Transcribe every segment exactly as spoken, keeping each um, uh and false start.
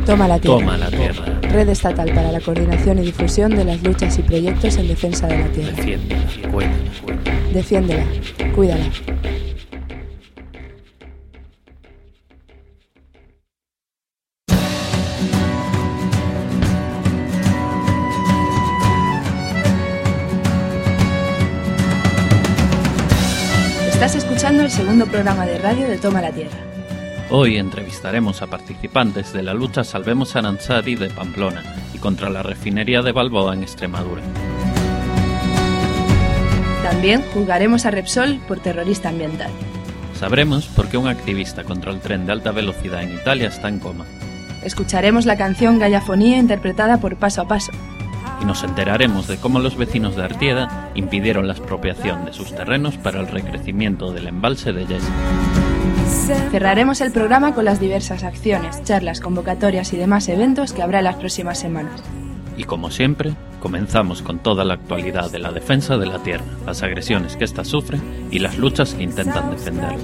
Toma la tierra. Toma la tierra. Red estatal para la coordinación y difusión de las luchas y proyectos en defensa de la tierra. Defiéndela, cuídala. Defiéndela, cuídala. Estás escuchando el segundo programa de radio de Toma la Tierra. Hoy entrevistaremos a participantes de la lucha Salvemos Aranzadi de Pamplona y contra la refinería de Balboa en Extremadura. También juzgaremos a Repsol por terrorista ambiental. Sabremos por qué un activista contra el tren de alta velocidad en Italia está en coma. Escucharemos la canción Gallafonía interpretada por Paso a Paso. Y nos enteraremos de cómo los vecinos de Artieda impidieron la expropiación de sus terrenos para el recrecimiento del embalse de Yesa. Cerraremos el programa con las diversas acciones, charlas, convocatorias y demás eventos que habrá en las próximas semanas. Y como siempre, comenzamos con toda la actualidad de la defensa de la tierra, las agresiones que ésta sufre y las luchas que intentan defenderla.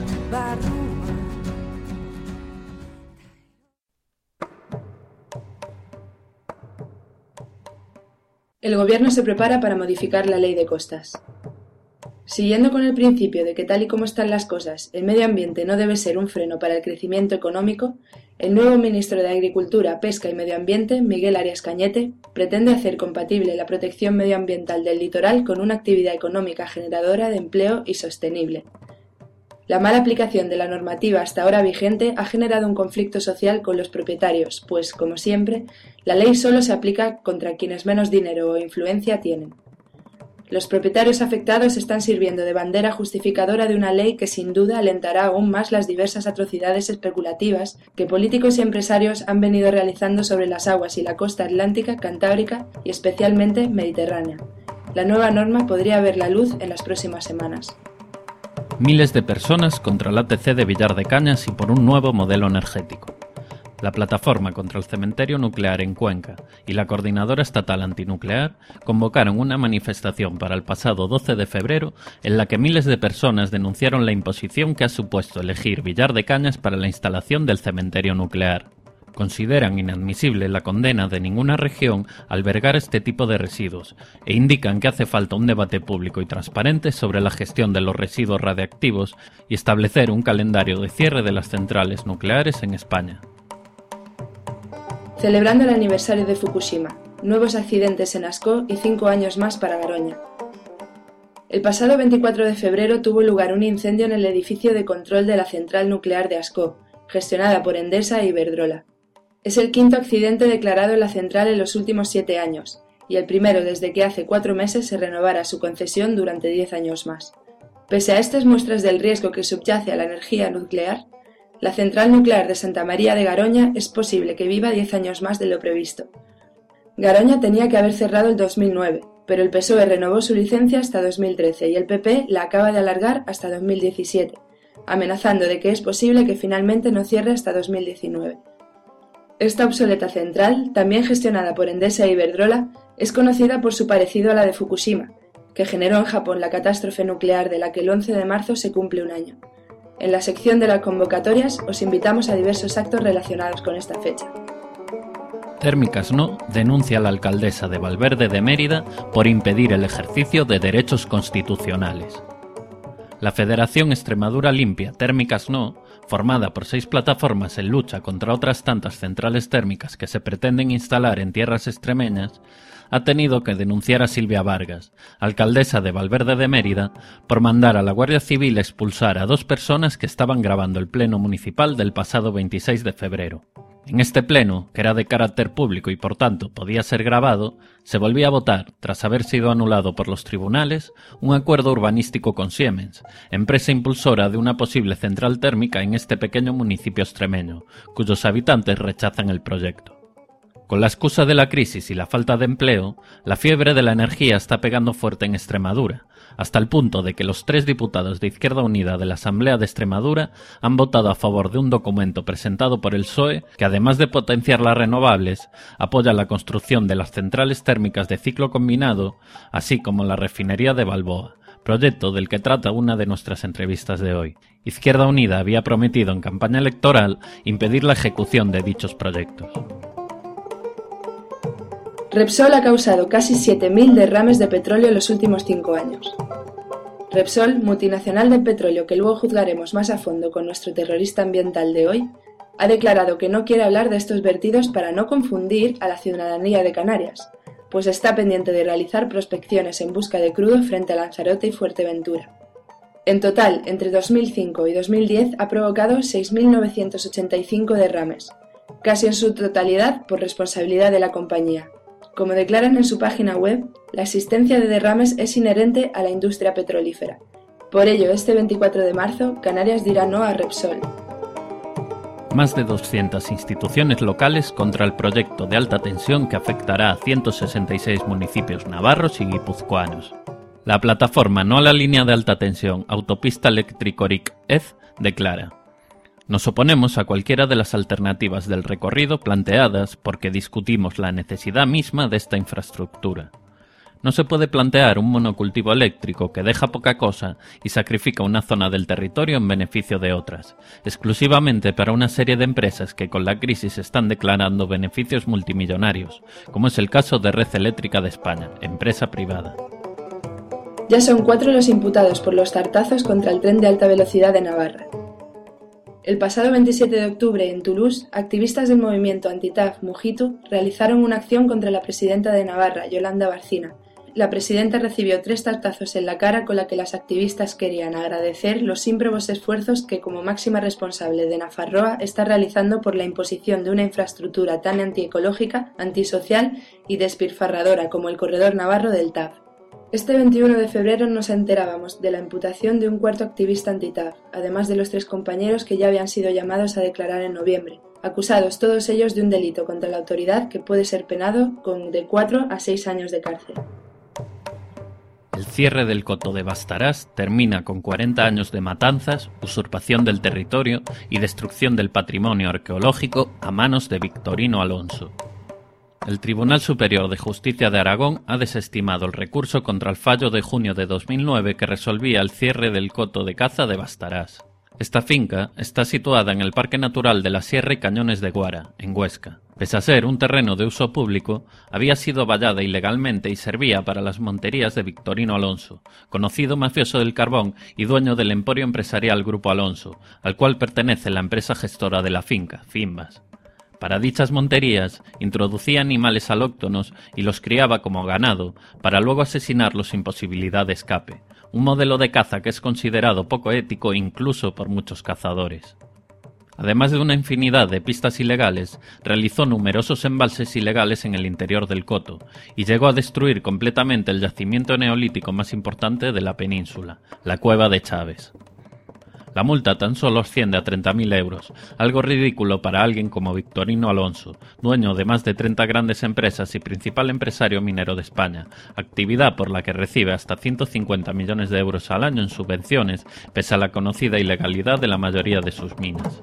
El Gobierno se prepara para modificar la Ley de Costas. Siguiendo con el principio de que tal y como están las cosas, el medio ambiente no debe ser un freno para el crecimiento económico, el nuevo ministro de Agricultura, Pesca y Medio Ambiente, Miguel Arias Cañete, pretende hacer compatible la protección medioambiental del litoral con una actividad económica generadora de empleo y sostenible. La mala aplicación de la normativa hasta ahora vigente ha generado un conflicto social con los propietarios, pues, como siempre, la ley solo se aplica contra quienes menos dinero o influencia tienen. Los propietarios afectados están sirviendo de bandera justificadora de una ley que sin duda alentará aún más las diversas atrocidades especulativas que políticos y empresarios han venido realizando sobre las aguas y la costa atlántica, cantábrica y especialmente mediterránea. La nueva norma podría ver la luz en las próximas semanas. Miles de personas contra el A T C de Villar de Cañas y por un nuevo modelo energético. La Plataforma contra el Cementerio Nuclear en Cuenca y la Coordinadora Estatal Antinuclear convocaron una manifestación para el pasado doce de febrero en la que miles de personas denunciaron la imposición que ha supuesto elegir Villar de Cañas para la instalación del cementerio nuclear. Consideran inadmisible la condena de ninguna región a albergar este tipo de residuos e indican que hace falta un debate público y transparente sobre la gestión de los residuos radiactivos y establecer un calendario de cierre de las centrales nucleares en España. Celebrando el aniversario de Fukushima, nuevos accidentes en Ascó y cinco años más para Garoña. El pasado veinticuatro de febrero tuvo lugar un incendio en el edificio de control de la central nuclear de Ascó, gestionada por Endesa e Iberdrola. Es el quinto accidente declarado en la central en los últimos siete años, y el primero desde que hace cuatro meses se renovara su concesión durante diez años más. Pese a estas muestras del riesgo que subyace a la energía nuclear, la central nuclear de Santa María de Garoña es posible que viva diez años más de lo previsto. Garoña tenía que haber cerrado el dos mil nueve, pero el P S O E renovó su licencia hasta dos mil trece y el P P la acaba de alargar hasta dos mil diecisiete, amenazando de que es posible que finalmente no cierre hasta dos mil diecinueve. Esta obsoleta central, también gestionada por Endesa e Iberdrola, es conocida por su parecido a la de Fukushima, que generó en Japón la catástrofe nuclear de la que el once de marzo se cumple un año. En la sección de las convocatorias os invitamos a diversos actos relacionados con esta fecha. Térmicas No denuncia a la alcaldesa de Valverde de Mérida por impedir el ejercicio de derechos constitucionales. La Federación Extremadura Limpia Térmicas No, formada por seis plataformas en lucha contra otras tantas centrales térmicas que se pretenden instalar en tierras extremeñas, ha tenido que denunciar a Silvia Vargas, alcaldesa de Valverde de Mérida, por mandar a la Guardia Civil expulsar a dos personas que estaban grabando el pleno municipal del pasado veintiséis de febrero. En este pleno, que era de carácter público y por tanto podía ser grabado, se volvía a votar, tras haber sido anulado por los tribunales, un acuerdo urbanístico con Siemens, empresa impulsora de una posible central térmica en este pequeño municipio extremeño, cuyos habitantes rechazan el proyecto. Con la excusa de la crisis y la falta de empleo, la fiebre de la energía está pegando fuerte en Extremadura, hasta el punto de que los tres diputados de Izquierda Unida de la Asamblea de Extremadura han votado a favor de un documento presentado por el P S O E que, además de potenciar las renovables, apoya la construcción de las centrales térmicas de ciclo combinado, así como la refinería de Balboa, proyecto del que trata una de nuestras entrevistas de hoy. Izquierda Unida había prometido en campaña electoral impedir la ejecución de dichos proyectos. Repsol ha causado casi siete mil derrames de petróleo en los últimos cinco años. Repsol, multinacional del petróleo que luego juzgaremos más a fondo con nuestro terrorista ambiental de hoy, ha declarado que no quiere hablar de estos vertidos para no confundir a la ciudadanía de Canarias, pues está pendiente de realizar prospecciones en busca de crudo frente a Lanzarote y Fuerteventura. En total, entre dos mil cinco y dos mil diez ha provocado seis mil novecientos ochenta y cinco derrames, casi en su totalidad por responsabilidad de la compañía. Como declaran en su página web, la existencia de derrames es inherente a la industria petrolífera. Por ello, este veinticuatro de marzo, Canarias dirá no a Repsol. Más de doscientas instituciones locales contra el proyecto de alta tensión que afectará a ciento sesenta y seis municipios navarros y guipuzcoanos. La plataforma No a la línea de alta tensión Autopista Eléctrico-Ric-E Z declara: nos oponemos a cualquiera de las alternativas del recorrido planteadas porque discutimos la necesidad misma de esta infraestructura. No se puede plantear un monocultivo eléctrico que deja poca cosa y sacrifica una zona del territorio en beneficio de otras, exclusivamente para una serie de empresas que con la crisis están declarando beneficios multimillonarios, como es el caso de Red Eléctrica de España, empresa privada. Ya son cuatro los imputados por los zartazos contra el tren de alta velocidad de Navarra. El pasado veintisiete de octubre, en Toulouse, activistas del movimiento anti-T A F Mujitu realizaron una acción contra la presidenta de Navarra, Yolanda Barcina. La presidenta recibió tres zartazos en la cara con la que las activistas querían agradecer los ímprobos esfuerzos que como máxima responsable de Nafarroa está realizando por la imposición de una infraestructura tan antiecológica, antisocial y despilfarradora como el corredor navarro del T A F. Este veintiuno de febrero nos enterábamos de la imputación de un cuarto activista anti-T A F, además de los tres compañeros que ya habían sido llamados a declarar en noviembre, acusados todos ellos de un delito contra la autoridad que puede ser penado con de cuatro a seis años de cárcel. El cierre del coto de Bastarás termina con cuarenta años de matanzas, usurpación del territorio y destrucción del patrimonio arqueológico a manos de Victorino Alonso. El Tribunal Superior de Justicia de Aragón ha desestimado el recurso contra el fallo de junio de dos mil nueve que resolvía el cierre del coto de caza de Bastarás. Esta finca está situada en el Parque Natural de la Sierra y Cañones de Guara, en Huesca. Pese a ser un terreno de uso público, había sido vallada ilegalmente y servía para las monterías de Victorino Alonso, conocido mafioso del carbón y dueño del emporio empresarial Grupo Alonso, al cual pertenece la empresa gestora de la finca, Fimbas. Para dichas monterías, introducía animales alóctonos y los criaba como ganado, para luego asesinarlos sin posibilidad de escape, un modelo de caza que es considerado poco ético incluso por muchos cazadores. Además de una infinidad de pistas ilegales, realizó numerosos embalses ilegales en el interior del coto y llegó a destruir completamente el yacimiento neolítico más importante de la península, la Cueva de Chávez. La multa tan solo asciende a treinta mil euros, algo ridículo para alguien como Victorino Alonso, dueño de más de treinta grandes empresas y principal empresario minero de España, actividad por la que recibe hasta ciento cincuenta millones de euros al año en subvenciones, pese a la conocida ilegalidad de la mayoría de sus minas.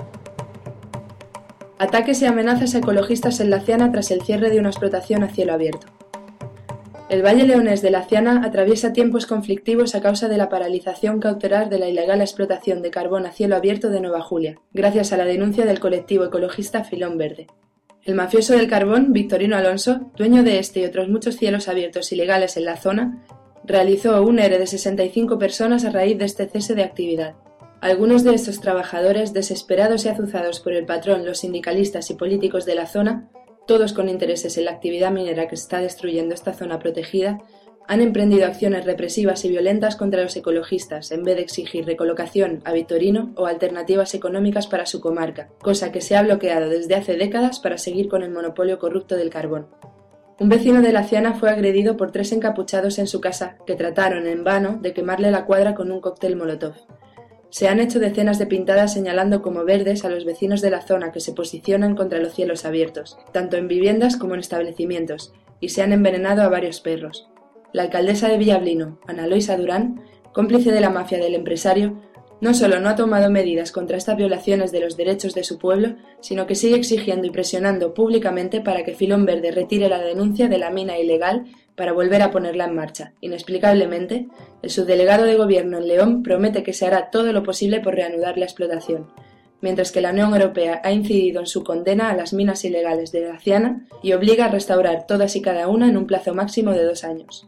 Ataques y amenazas a ecologistas en la Ciana tras el cierre de una explotación a cielo abierto. El Valle Leonés de la Ciana atraviesa tiempos conflictivos a causa de la paralización cautelar de la ilegal explotación de carbón a cielo abierto de Nueva Julia, gracias a la denuncia del colectivo ecologista Filón Verde. El mafioso del carbón, Victorino Alonso, dueño de este y otros muchos cielos abiertos ilegales en la zona, realizó un ERE de sesenta y cinco personas a raíz de este cese de actividad. Algunos de estos trabajadores, desesperados y azuzados por el patrón, los sindicalistas y políticos de la zona, todos con intereses en la actividad minera que está destruyendo esta zona protegida, han emprendido acciones represivas y violentas contra los ecologistas en vez de exigir recolocación a Victorino o alternativas económicas para su comarca, cosa que se ha bloqueado desde hace décadas para seguir con el monopolio corrupto del carbón. Un vecino de la Ciana fue agredido por tres encapuchados en su casa que trataron en vano de quemarle la cuadra con un cóctel molotov. Se han hecho decenas de pintadas señalando como verdes a los vecinos de la zona que se posicionan contra los cielos abiertos, tanto en viviendas como en establecimientos, y se han envenenado a varios perros. La alcaldesa de Villablino, Ana Loisa Durán, cómplice de la mafia del empresario, no solo no ha tomado medidas contra estas violaciones de los derechos de su pueblo, sino que sigue exigiendo y presionando públicamente para que Filón Verde retire la denuncia de la mina ilegal para volver a ponerla en marcha. Inexplicablemente, el subdelegado de Gobierno en León promete que se hará todo lo posible por reanudar la explotación, mientras que la Unión Europea ha incidido en su condena a las minas ilegales de Daciana y obliga a restaurar todas y cada una en un plazo máximo de dos años.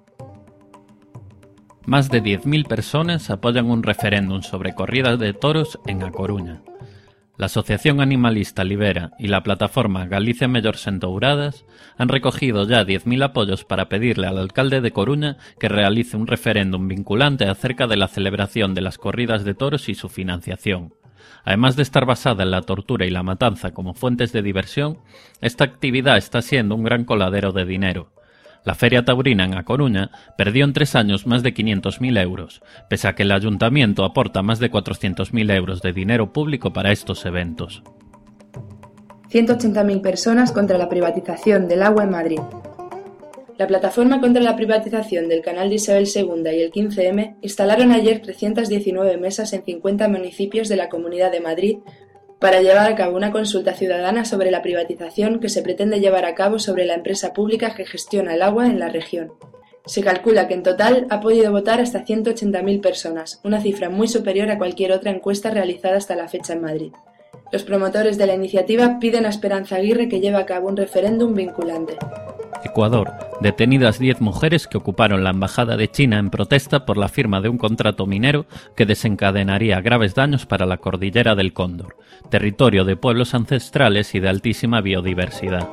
Más de diez mil personas apoyan un referéndum sobre corridas de toros en A Coruña. La Asociación Animalista Libera y la plataforma Galicia Mellor Sen Touradas han recogido ya diez mil apoyos para pedirle al alcalde de Coruña que realice un referéndum vinculante acerca de la celebración de las corridas de toros y su financiación. Además de estar basada en la tortura y la matanza como fuentes de diversión, esta actividad está siendo un gran coladero de dinero. La Feria Taurina en A Coruña perdió en tres años más de quinientos mil euros, pese a que el ayuntamiento aporta más de cuatrocientos mil euros de dinero público para estos eventos. ciento ochenta mil personas contra la privatización del agua en Madrid. La plataforma contra la privatización del canal de Isabel segunda y el quince eme instalaron ayer trescientas diecinueve mesas en cincuenta municipios de la Comunidad de Madrid para llevar a cabo una consulta ciudadana sobre la privatización que se pretende llevar a cabo sobre la empresa pública que gestiona el agua en la región. Se calcula que en total ha podido votar hasta ciento ochenta mil personas, una cifra muy superior a cualquier otra encuesta realizada hasta la fecha en Madrid. Los promotores de la iniciativa piden a Esperanza Aguirre que lleve a cabo un referéndum vinculante. Ecuador. Detenidas diez mujeres que ocuparon la embajada de China en protesta por la firma de un contrato minero que desencadenaría graves daños para la cordillera del Cóndor, territorio de pueblos ancestrales y de altísima biodiversidad.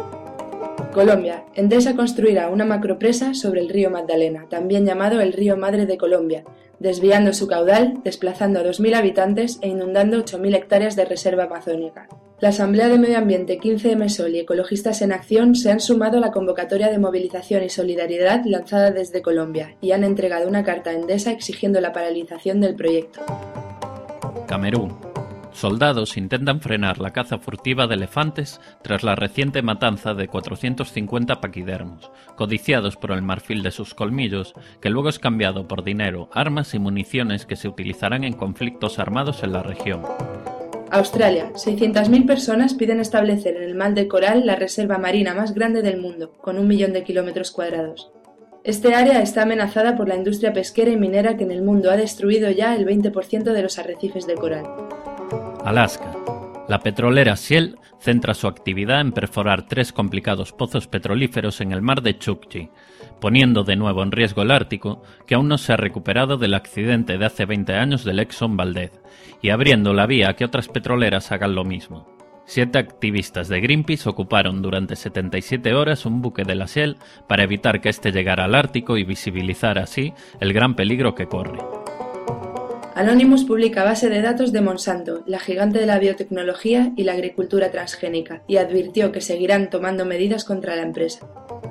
Colombia. Endesa construirá una macropresa sobre el río Magdalena, también llamado el Río Madre de Colombia, desviando su caudal, desplazando a dos mil habitantes e inundando ocho mil hectáreas de reserva amazónica. La Asamblea de Medio Ambiente quince eme Sol y Ecologistas en Acción se han sumado a la convocatoria de movilización y solidaridad lanzada desde Colombia y han entregado una carta a Endesa exigiendo la paralización del proyecto. Camerún. Soldados intentan frenar la caza furtiva de elefantes tras la reciente matanza de cuatrocientos cincuenta paquidermos, codiciados por el marfil de sus colmillos, que luego es cambiado por dinero, armas y municiones que se utilizarán en conflictos armados en la región. Australia. seiscientas mil personas piden establecer en el Mar de Coral la reserva marina más grande del mundo, con un millón de kilómetros cuadrados. Este área está amenazada por la industria pesquera y minera que en el mundo ha destruido ya el veinte por ciento de los arrecifes de coral. Alaska. La petrolera Shell centra su actividad en perforar tres complicados pozos petrolíferos en el mar de Chukchi, poniendo de nuevo en riesgo el Ártico, que aún no se ha recuperado del accidente de hace veinte años del Exxon Valdez, y abriendo la vía a que otras petroleras hagan lo mismo. Siete activistas de Greenpeace ocuparon durante setenta y siete horas un buque de la Shell para evitar que éste llegara al Ártico y visibilizar así el gran peligro que corre. Anonymous publica base de datos de Monsanto, la gigante de la biotecnología y la agricultura transgénica, y advirtió que seguirán tomando medidas contra la empresa.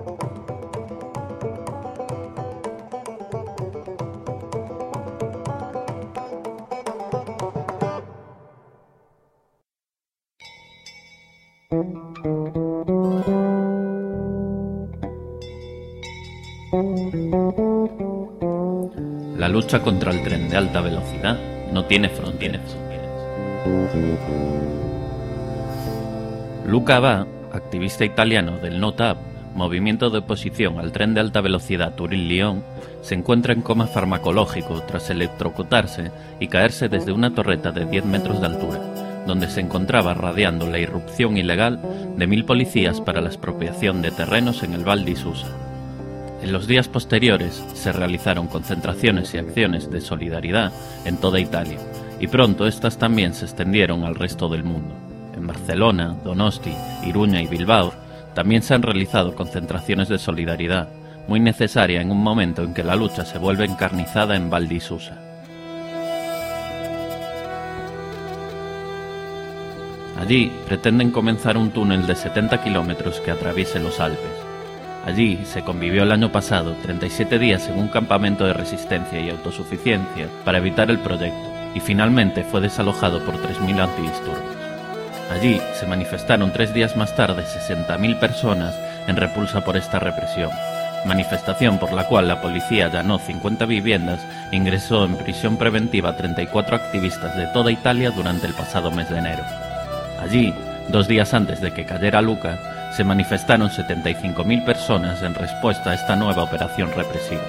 La lucha contra el tren de alta velocidad no tiene fronteras. Luca Abba, activista italiano del No TAP, movimiento de oposición al tren de alta velocidad Turín-Lyon, se encuentra en coma farmacológico tras electrocutarse y caerse desde una torreta de diez metros de altura, donde se encontraba radiando la irrupción ilegal de mil policías para la expropiación de terrenos en el Val di Susa. En los días posteriores se realizaron concentraciones y acciones de solidaridad en toda Italia, y pronto estas también se extendieron al resto del mundo. En Barcelona, Donosti, Iruña y Bilbao también se han realizado concentraciones de solidaridad, muy necesaria en un momento en que la lucha se vuelve encarnizada en Val di Susa. Allí pretenden comenzar un túnel de setenta kilómetros que atraviese los Alpes. Allí se convivió el año pasado treinta y siete días en un campamento de resistencia y autosuficiencia para evitar el proyecto, y finalmente fue desalojado por tres mil antidisturbios. Allí se manifestaron tres días más tarde sesenta mil personas en repulsa por esta represión, manifestación por la cual la policía allanó cincuenta viviendas e ingresó en prisión preventiva a treinta y cuatro activistas de toda Italia durante el pasado mes de enero. Allí, dos días antes de que cayera Luca, se manifestaron setenta y cinco mil personas en respuesta a esta nueva operación represiva.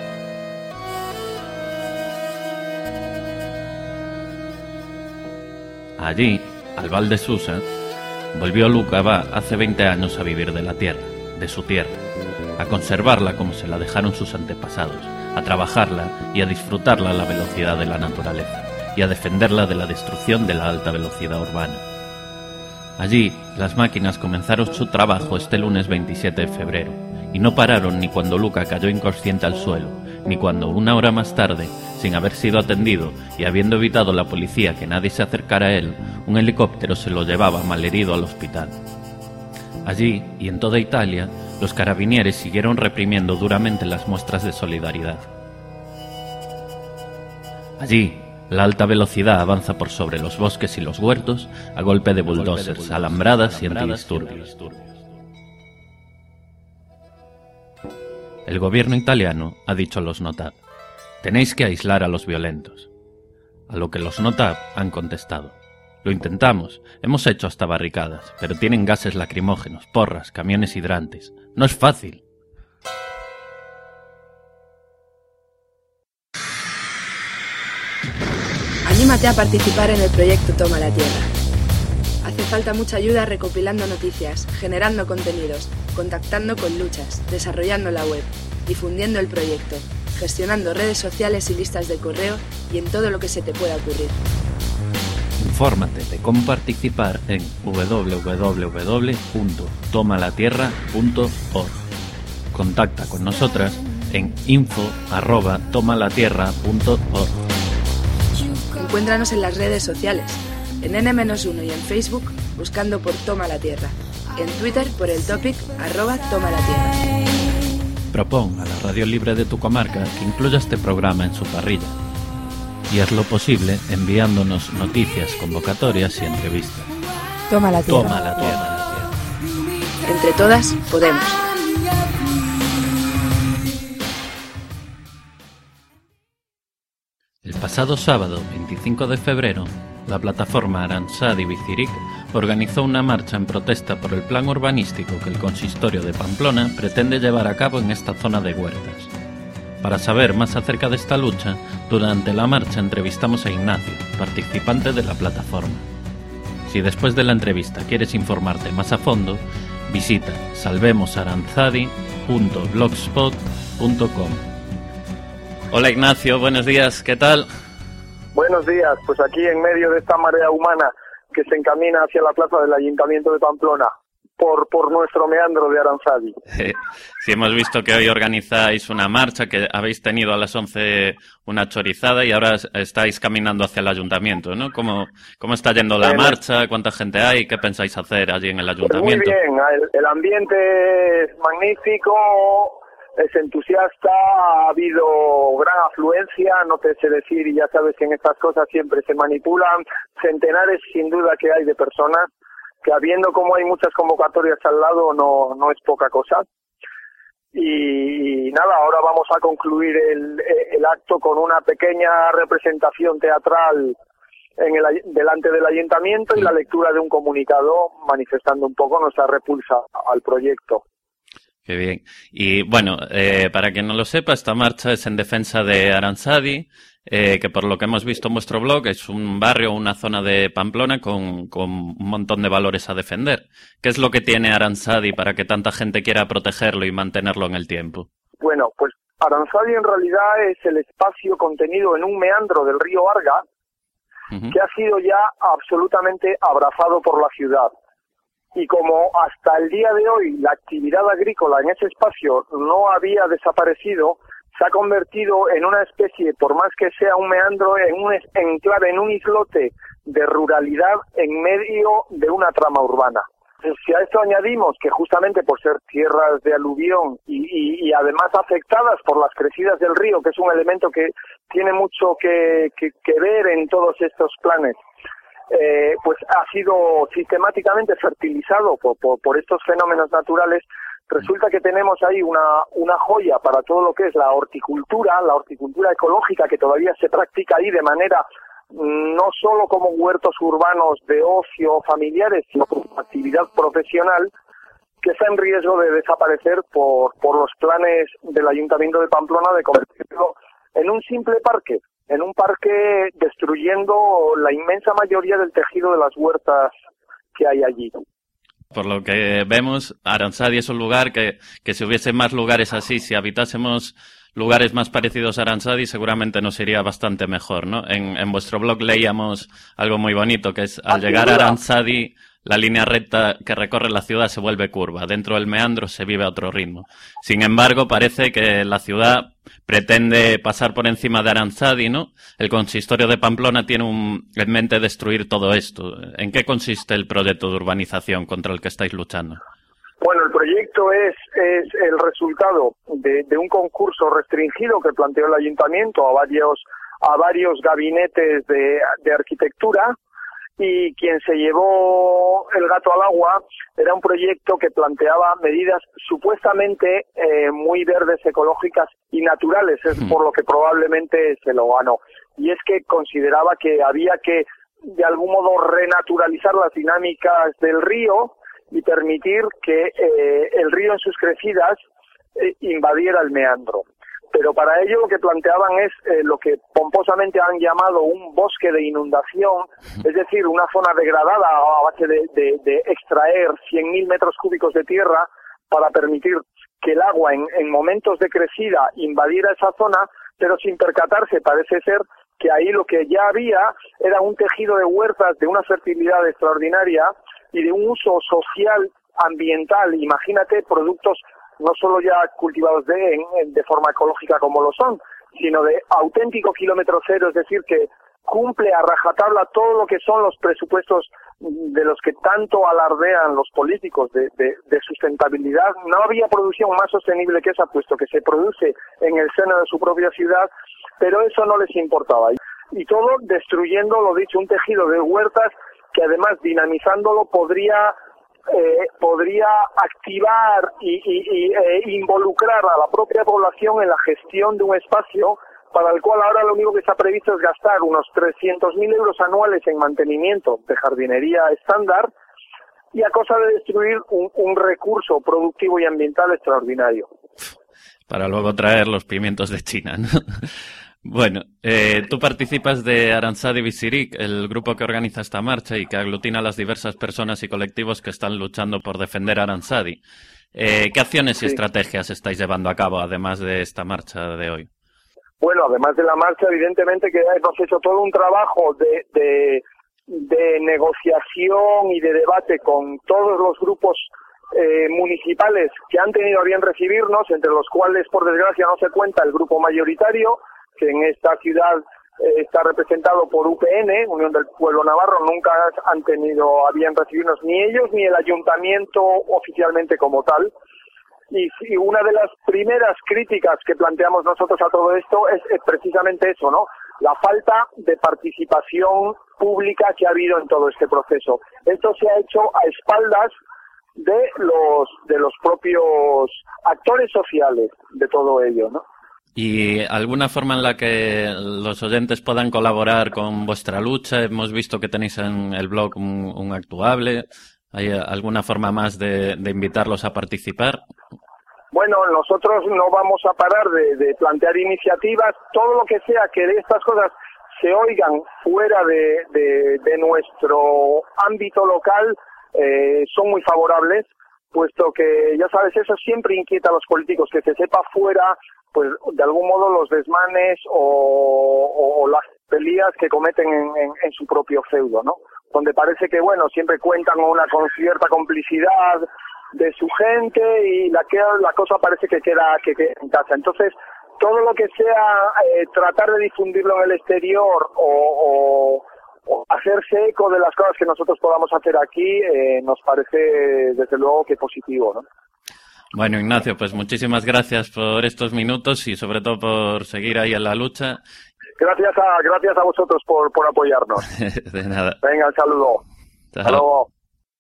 Allí, al Val de Susa, volvió Luca Va hace veinte años a vivir de la tierra, de su tierra, a conservarla como se la dejaron sus antepasados, a trabajarla y a disfrutarla a la velocidad de la naturaleza, y a defenderla de la destrucción de la alta velocidad urbana. Allí, las máquinas comenzaron su trabajo este lunes veintisiete de febrero, y no pararon ni cuando Luca cayó inconsciente al suelo, ni cuando, una hora más tarde, sin haber sido atendido y habiendo evitado la policía que nadie se acercara a él, un helicóptero se lo llevaba malherido al hospital. Allí, y en toda Italia, los carabinieri siguieron reprimiendo duramente las muestras de solidaridad. Allí, la alta velocidad avanza por sobre los bosques y los huertos a golpe de bulldozers, alambradas y antidisturbios. El gobierno italiano ha dicho a los Notab: tenéis que aislar a los violentos. A lo que los Notab han contestado: lo intentamos, hemos hecho hasta barricadas, pero tienen gases lacrimógenos, porras, camiones hidrantes. No es fácil. Anímate a participar en el proyecto Toma la Tierra. Hace falta mucha ayuda recopilando noticias, generando contenidos, contactando con luchas, desarrollando la web, difundiendo el proyecto, gestionando redes sociales y listas de correo y en todo lo que se te pueda ocurrir. Infórmate de cómo participar en doble u doble u doble u punto toma la tierra punto org. Contacta con nosotras en info arroba toma la tierra punto org. Encuéntranos en las redes sociales, en ene uno y en Facebook buscando por Toma la Tierra, en Twitter por el topic arroba Toma la Tierra. Propón a la radio libre de tu comarca que incluya este programa en su parrilla. Y haz lo posible enviándonos noticias, convocatorias y entrevistas. Toma la Tierra. Toma la Tierra. Entre todas podemos. El pasado sábado, veinticinco de febrero, la plataforma Aranzadi Biciric organizó una marcha en protesta por el plan urbanístico que el consistorio de Pamplona pretende llevar a cabo en esta zona de huertas. Para saber más acerca de esta lucha, durante la marcha entrevistamos a Ignacio, participante de la plataforma. Si después de la entrevista quieres informarte más a fondo, visita salvemos aranzadi punto blogspot punto com. Hola Ignacio, buenos días, ¿qué tal? Buenos días, pues aquí en medio de esta marea humana que se encamina hacia la plaza del Ayuntamiento de Pamplona, por, por nuestro meandro de Aranzadi. Eh, sí, hemos visto que hoy organizáis una marcha, que habéis tenido a las once una chorizada y ahora estáis caminando hacia el Ayuntamiento, ¿no? ¿Cómo, cómo está yendo la eh, marcha? ¿Cuánta gente hay? ¿Qué pensáis hacer allí en el Ayuntamiento? Pues muy bien, el, el ambiente es magnífico. Es entusiasta, ha habido gran afluencia, no te sé decir, y ya sabes que en estas cosas siempre se manipulan, centenares sin duda que hay de personas, que habiendo como hay muchas convocatorias al lado no, no es poca cosa. Y, y nada, ahora vamos a concluir el, el acto con una pequeña representación teatral en el, delante del Ayuntamiento y la lectura de un comunicado manifestando un poco nuestra repulsa al proyecto. Qué bien. Y bueno, eh, para quien no lo sepa, esta marcha es en defensa de Aranzadi, eh, que por lo que hemos visto en vuestro blog es un barrio, una zona de Pamplona con, con un montón de valores a defender. ¿Qué es lo que tiene Aranzadi para que tanta gente quiera protegerlo y mantenerlo en el tiempo? Bueno, pues Aranzadi en realidad es el espacio contenido en un meandro del río Arga, uh-huh, que ha sido ya absolutamente abrazado por la ciudad. Y como hasta el día de hoy la actividad agrícola en ese espacio no había desaparecido, se ha convertido en una especie, por más que sea un meandro, en un enclave, en un islote de ruralidad en medio de una trama urbana. Si a esto añadimos que justamente por ser tierras de aluvión y, y, y además afectadas por las crecidas del río, que es un elemento que tiene mucho que, que, que ver en todos estos planes, Eh, pues ha sido sistemáticamente fertilizado por, por, por estos fenómenos naturales, resulta que tenemos ahí una, una joya para todo lo que es la horticultura, la horticultura ecológica que todavía se practica ahí de manera no solo como huertos urbanos de ocio familiares, sino como actividad profesional, que está en riesgo de desaparecer por, por los planes del Ayuntamiento de Pamplona de convertirlo en un simple parque, en un parque destruyendo la inmensa mayoría del tejido de las huertas que hay allí. Por lo que vemos, Aranzadi es un lugar que, que si hubiese más lugares así, si habitásemos lugares más parecidos a Aranzadi, seguramente nos iría bastante mejor, ¿no? En, en vuestro blog leíamos algo muy bonito, que es al llegar a Aranzadi, la línea recta que recorre la ciudad se vuelve curva. Dentro del meandro se vive a otro ritmo. Sin embargo, parece que la ciudad pretende pasar por encima de Aranzadi, ¿no? El consistorio de Pamplona tiene un, en mente destruir todo esto. ¿En qué consiste el proyecto de urbanización contra el que estáis luchando? Bueno, el proyecto es, es el resultado de, de un concurso restringido que planteó el Ayuntamiento a varios, a varios gabinetes de, de arquitectura, y quien se llevó el gato al agua era un proyecto que planteaba medidas supuestamente eh, muy verdes, ecológicas y naturales, es por lo que probablemente se lo ganó. Y es que consideraba que había que, de algún modo, renaturalizar las dinámicas del río y permitir que eh, el río en sus crecidas eh, invadiera el meandro. Pero para ello lo que planteaban es eh, lo que pomposamente han llamado un bosque de inundación, es decir, una zona degradada a base de, de, de extraer cien mil metros cúbicos de tierra para permitir que el agua en, en momentos de crecida invadiera esa zona, pero sin percatarse, parece ser, que ahí lo que ya había era un tejido de huertas de una fertilidad extraordinaria y de un uso social, ambiental. Imagínate productos no solo ya cultivados de, de forma ecológica como lo son, sino de auténtico kilómetro cero, es decir, que cumple a rajatabla todo lo que son los presupuestos de los que tanto alardean los políticos de, de, de sustentabilidad. No había producción más sostenible que esa, puesto que se produce en el seno de su propia ciudad, pero eso no les importaba. Y todo destruyendo, lo dicho, un tejido de huertas que además dinamizándolo podría Eh, podría activar y, y, y eh, involucrar a la propia población en la gestión de un espacio para el cual ahora lo único que está previsto es gastar unos trescientos mil euros anuales en mantenimiento de jardinería estándar y a costa de destruir un, un recurso productivo y ambiental extraordinario. Para luego traer los pimientos de China, ¿no? Bueno, eh, tú participas de Aranzadi Bizirik, el grupo que organiza esta marcha y que aglutina a las diversas personas y colectivos que están luchando por defender Aranzadi. Eh, ¿Qué acciones y sí. estrategias estáis llevando a cabo, además de esta marcha de hoy? Bueno, además de la marcha, evidentemente que hemos hecho todo un trabajo de, de, de negociación y de debate con todos los grupos eh, municipales que han tenido a bien recibirnos, entre los cuales, por desgracia, no se cuenta el grupo mayoritario, que en esta ciudad eh, está representado por U P N, Unión del Pueblo Navarro. Nunca han tenido a bien recibirnos ni ellos ni el ayuntamiento oficialmente como tal. Y, y una de las primeras críticas que planteamos nosotros a todo esto es, es precisamente eso, ¿no? La falta de participación pública que ha habido en todo este proceso. Esto se ha hecho a espaldas de los de los propios actores sociales de todo ello, ¿no? ¿Y alguna forma en la que los oyentes puedan colaborar con vuestra lucha? Hemos visto que tenéis en el blog un, un actuable. ¿Hay alguna forma más de, de invitarlos a participar? Bueno, nosotros no vamos a parar de, de plantear iniciativas. Todo lo que sea que de estas cosas se oigan fuera de, de, de nuestro ámbito local eh, son muy favorables, puesto que, ya sabes, eso siempre inquieta a los políticos, que se sepa fuera, pues de algún modo, los desmanes o, o, o las peleas que cometen en, en, en su propio feudo, ¿no? Donde parece que, bueno, siempre cuentan con una con cierta complicidad de su gente y la que la cosa parece que queda que queda en casa. Entonces, todo lo que sea eh, tratar de difundirlo en el exterior o, o, o hacerse eco de las cosas que nosotros podamos hacer aquí, eh, nos parece desde luego que positivo, ¿no? Bueno, Ignacio, pues muchísimas gracias por estos minutos y sobre todo por seguir ahí en la lucha. Gracias a gracias a vosotros por, por apoyarnos. De nada. Venga, un saludo. Chao. Hasta luego.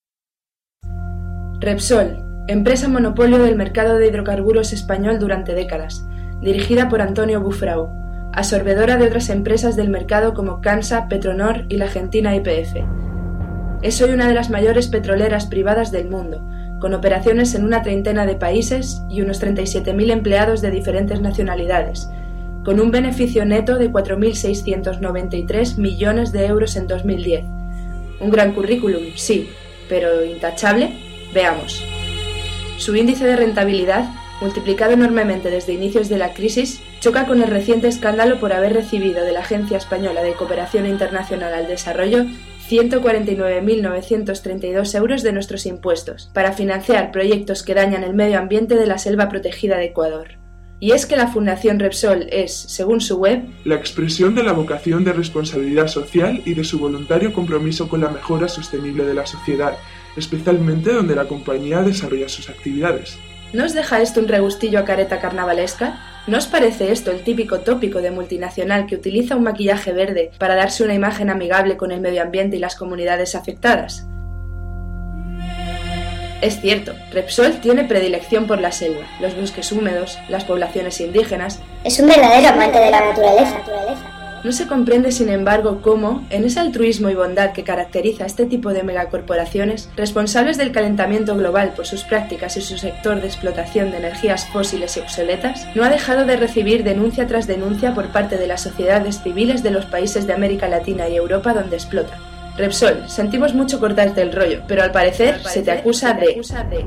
Repsol, empresa monopolio del mercado de hidrocarburos español durante décadas, dirigida por Antonio Bufrau, absorbedora de otras empresas del mercado como Cansa, Petronor y la argentina Y P F. Es hoy una de las mayores petroleras privadas del mundo, con operaciones en una treintena de países y unos treinta y siete mil empleados de diferentes nacionalidades, con un beneficio neto de cuatro mil seiscientos noventa y tres millones de euros en dos mil diez. Un gran currículum, sí, pero ¿intachable? Veamos. Su índice de rentabilidad, multiplicado enormemente desde inicios de la crisis, choca con el reciente escándalo por haber recibido de la Agencia Española de Cooperación Internacional al Desarrollo ciento cuarenta y nueve mil novecientos treinta y dos euros de nuestros impuestos, para financiar proyectos que dañan el medio ambiente de la selva protegida de Ecuador. Y es que la Fundación Repsol es, según su web, la expresión de la vocación de responsabilidad social y de su voluntario compromiso con la mejora sostenible de la sociedad, especialmente donde la compañía desarrolla sus actividades. ¿No os deja esto un regustillo a careta carnavalesca? ¿No os parece esto el típico tópico de multinacional que utiliza un maquillaje verde para darse una imagen amigable con el medio ambiente y las comunidades afectadas? Es cierto, Repsol tiene predilección por la selva, los bosques húmedos, las poblaciones indígenas. Es un verdadero amante de la naturaleza. No se comprende, sin embargo, cómo, en ese altruismo y bondad que caracteriza a este tipo de megacorporaciones, responsables del calentamiento global por sus prácticas y su sector de explotación de energías fósiles y obsoletas, no ha dejado de recibir denuncia tras denuncia por parte de las sociedades civiles de los países de América Latina y Europa donde explota. Repsol, sentimos mucho cortarte el rollo, pero al parecer, al parecer se te acusa de... de...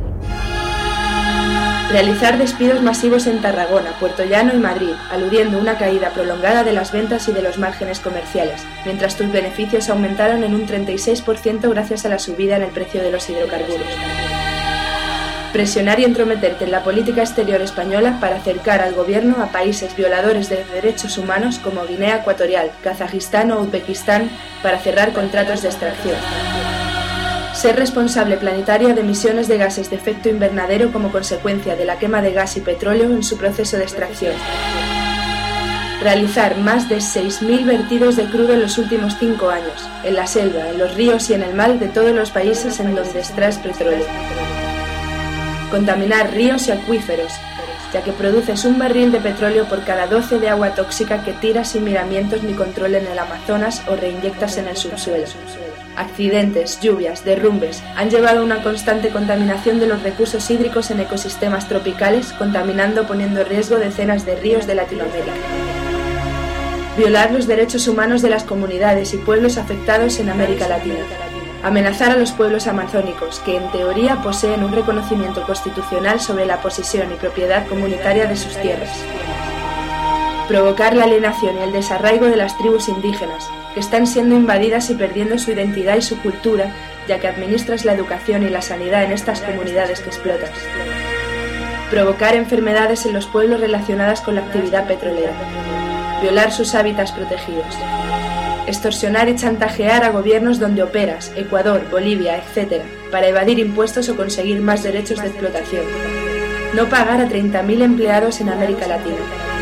realizar despidos masivos en Tarragona, Puerto Llano y Madrid, aludiendo a una caída prolongada de las ventas y de los márgenes comerciales, mientras tus beneficios aumentaron en un treinta y seis por ciento gracias a la subida en el precio de los hidrocarburos. Presionar y entrometerte en la política exterior española para acercar al gobierno a países violadores de derechos humanos como Guinea Ecuatorial, Kazajistán o Uzbekistán para cerrar contratos de extracción. Ser responsable planetaria de emisiones de gases de efecto invernadero como consecuencia de la quema de gas y petróleo en su proceso de extracción. Realizar más de seis mil vertidos de crudo en los últimos cinco años, en la selva, en los ríos y en el mar de todos los países en donde extraes petróleo. Contaminar ríos y acuíferos, ya que produces un barril de petróleo por cada doce de agua tóxica que tiras sin miramientos ni control en el Amazonas o reinyectas en el subsuelo. Accidentes, lluvias, derrumbes han llevado a una constante contaminación de los recursos hídricos en ecosistemas tropicales, contaminando o poniendo en riesgo decenas de ríos de Latinoamérica. Violar los derechos humanos de las comunidades y pueblos afectados en América Latina. Amenazar a los pueblos amazónicos, que en teoría poseen un reconocimiento constitucional sobre la posesión y propiedad comunitaria de sus tierras. Provocar la alienación y el desarraigo de las tribus indígenas, que están siendo invadidas y perdiendo su identidad y su cultura, ya que administras la educación y la sanidad en estas comunidades que explotas. Provocar enfermedades en los pueblos relacionadas con la actividad petrolera. Violar sus hábitats protegidos. Extorsionar y chantajear a gobiernos donde operas, Ecuador, Bolivia, etcétera, para evadir impuestos o conseguir más derechos de explotación. No pagar a treinta mil empleados en América Latina.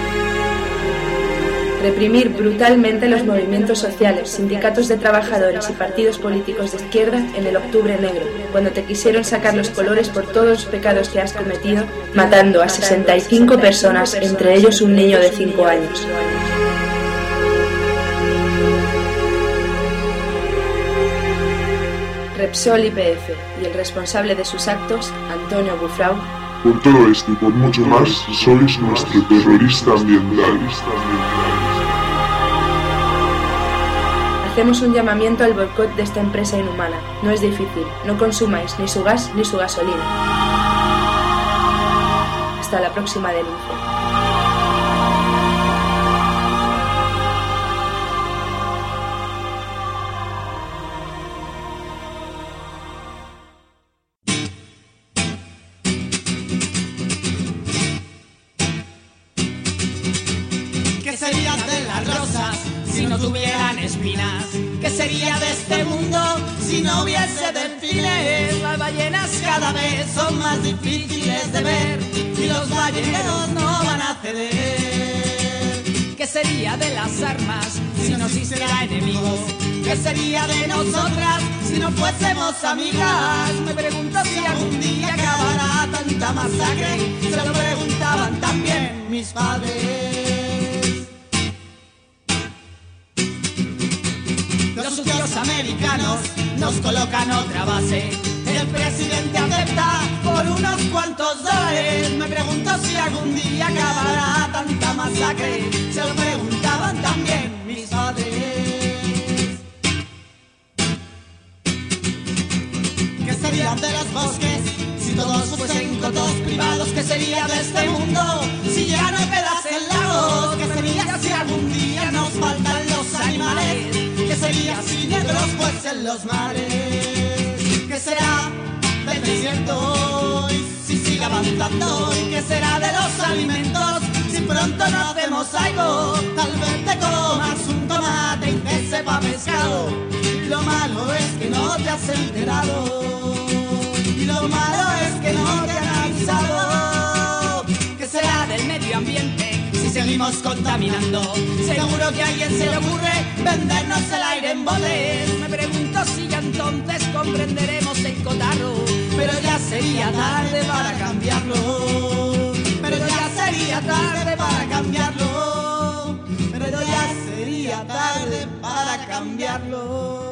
Reprimir brutalmente los movimientos sociales, sindicatos de trabajadores y partidos políticos de izquierda en el Octubre Negro, cuando te quisieron sacar los colores por todos los pecados que has cometido, matando a sesenta y cinco personas, entre ellos un niño de cinco años. Repsol Y P F y el responsable de sus actos, Antonio Bufrau. Por todo esto y por mucho más, sois nuestro terrorista ambiental. Hacemos un llamamiento al boicot de esta empresa inhumana. No es difícil, no consumáis ni su gas ni su gasolina. Hasta la próxima denuncia. ¿Qué sería de las rosas si no tuvieran espinas? ¿Qué sería de este mundo si no hubiese delfines? Las ballenas cada vez son más difíciles de ver y los balleneros no van a ceder. ¿Qué sería de las armas si no existiera enemigos? ¿Qué sería de nosotras si no fuésemos amigas? Me pregunto si algún día acabará tanta masacre. Se lo preguntaban también mis padres. Los sucios americanos nos colocan otra base. El el presidente acepta por unos cuantos dólares. Me pregunto si algún día acabará tanta masacre. Se lo preguntaban también mis padres. ¿Qué sería de los bosques si todos fuesen cotos privados? ¿Qué sería de este mundo si ya no quedasen lagos? ¿Qué sería si algún día nos faltan los animales? ¿Qué sería si negros fuesen los mares? ¿Qué será del desierto y si sigue avanzando? ¿Y qué será de los alimentos si pronto no hacemos algo? Tal vez te comas un tomate y te sepa pescado. Lo malo es que no te has enterado. Y lo malo es que no te han avisado. ¿Qué será del medio ambiente si seguimos contaminando? Seguro que a alguien se le ocurre vendernos el aire en botes. Me pregunto si ya entonces comprenderemos el cotarro. Pero ya sería tarde para cambiarlo. Pero ya sería tarde para cambiarlo. Pero ya sería tarde para cambiarlo.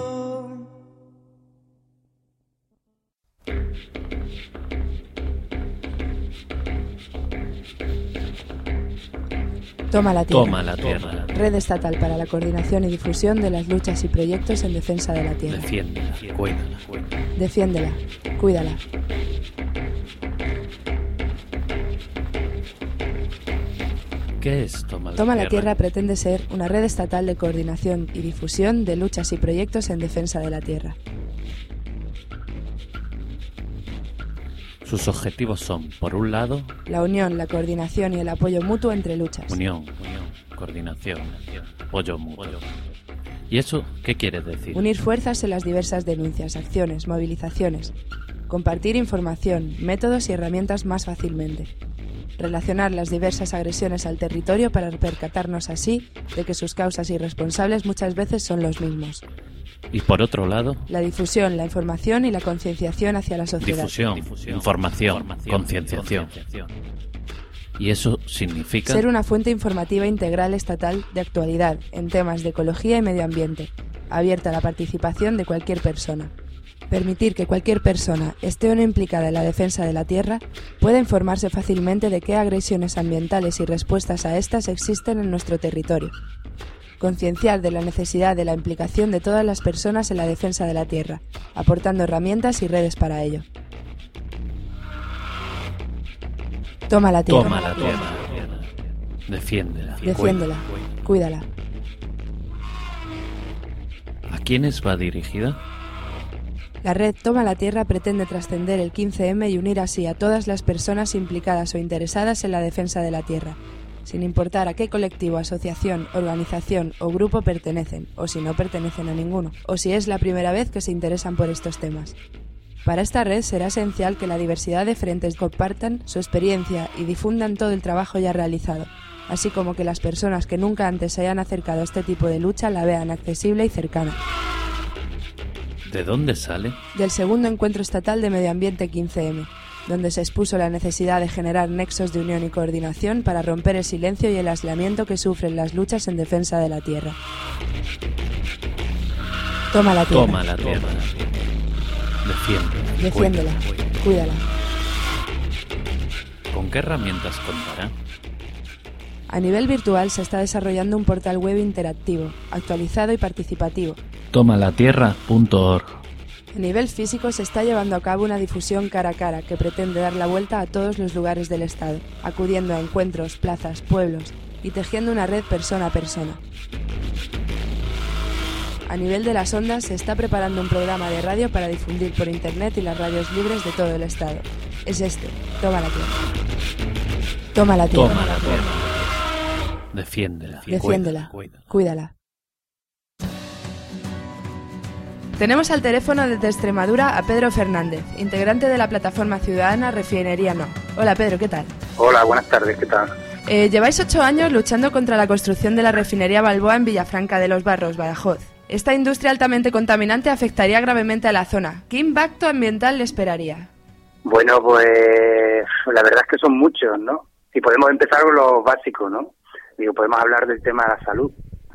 Toma la Tierra. Toma la Tierra. Red estatal para la coordinación y difusión de las luchas y proyectos en defensa de la Tierra. Defiéndela, cuídala. Defiéndela, cuídala. ¿Qué es Toma la Toma Tierra? la Tierra pretende ser una red estatal de coordinación y difusión de luchas y proyectos en defensa de la Tierra. Sus objetivos son, por un lado, la unión, la coordinación y el apoyo mutuo entre luchas. unión, unión, coordinación, apoyo mutuo. ¿Y eso qué quiere decir? Unir fuerzas en las diversas denuncias, acciones, movilizaciones. Compartir información, métodos y herramientas más fácilmente. Relacionar las diversas agresiones al territorio para percatarnos así de que sus causas y responsables muchas veces son los mismos. Y por otro lado, la difusión, la información y la concienciación hacia la sociedad. Difusión, difusión información, concienciación. Y eso significa ser una fuente informativa integral estatal de actualidad en temas de ecología y medio ambiente, abierta a la participación de cualquier persona. Permitir que cualquier persona, esté o no implicada en la defensa de la tierra, pueda informarse fácilmente de qué agresiones ambientales y respuestas a estas existen en nuestro territorio. Concienciar de la necesidad de la implicación de todas las personas en la defensa de la tierra, aportando herramientas y redes para ello. Toma la tierra. Toma la tierra. Defiéndela. Defiéndela. Cuídala. ¿A quiénes va dirigida? La red Toma la Tierra pretende trascender el quince eme y unir así a todas las personas implicadas o interesadas en la defensa de la tierra, sin importar a qué colectivo, asociación, organización o grupo pertenecen, o si no pertenecen a ninguno, o si es la primera vez que se interesan por estos temas. Para esta red será esencial que la diversidad de frentes compartan su experiencia y difundan todo el trabajo ya realizado, así como que las personas que nunca antes se hayan acercado a este tipo de lucha la vean accesible y cercana. ¿De dónde sale? Del segundo Encuentro Estatal de Medio Ambiente quince eme, donde se expuso la necesidad de generar nexos de unión y coordinación para romper el silencio y el aislamiento que sufren las luchas en defensa de la tierra. Toma la tierra. Toma la tierra. Defiéndela. Defiéndela. Cuídala. ¿Con qué herramientas contará? A nivel virtual se está desarrollando un portal web interactivo, actualizado y participativo. Tomalatierra punto org. A nivel físico se está llevando a cabo una difusión cara a cara que pretende dar la vuelta a todos los lugares del Estado, acudiendo a encuentros, plazas, pueblos y tejiendo una red persona a persona. A nivel de las ondas se está preparando un programa de radio para difundir por internet y las radios libres de todo el Estado. Es este, Toma la Tierra. Toma la Tierra. Toma la tierra. Defiéndela. Defiéndela. Cuídala. Cuídala. Tenemos al teléfono desde Extremadura a Pedro Fernández, integrante de la plataforma ciudadana Refinería No. Hola Pedro, ¿qué tal? Hola, buenas tardes, ¿qué tal? Eh, lleváis ocho años luchando contra la construcción de la refinería Balboa en Villafranca de los Barros, Badajoz. Esta industria altamente contaminante afectaría gravemente a la zona. ¿Qué impacto ambiental le esperaría? Bueno, pues la verdad es que son muchos, ¿no? Y podemos empezar con lo básico, ¿no? Digo, podemos hablar del tema de la salud.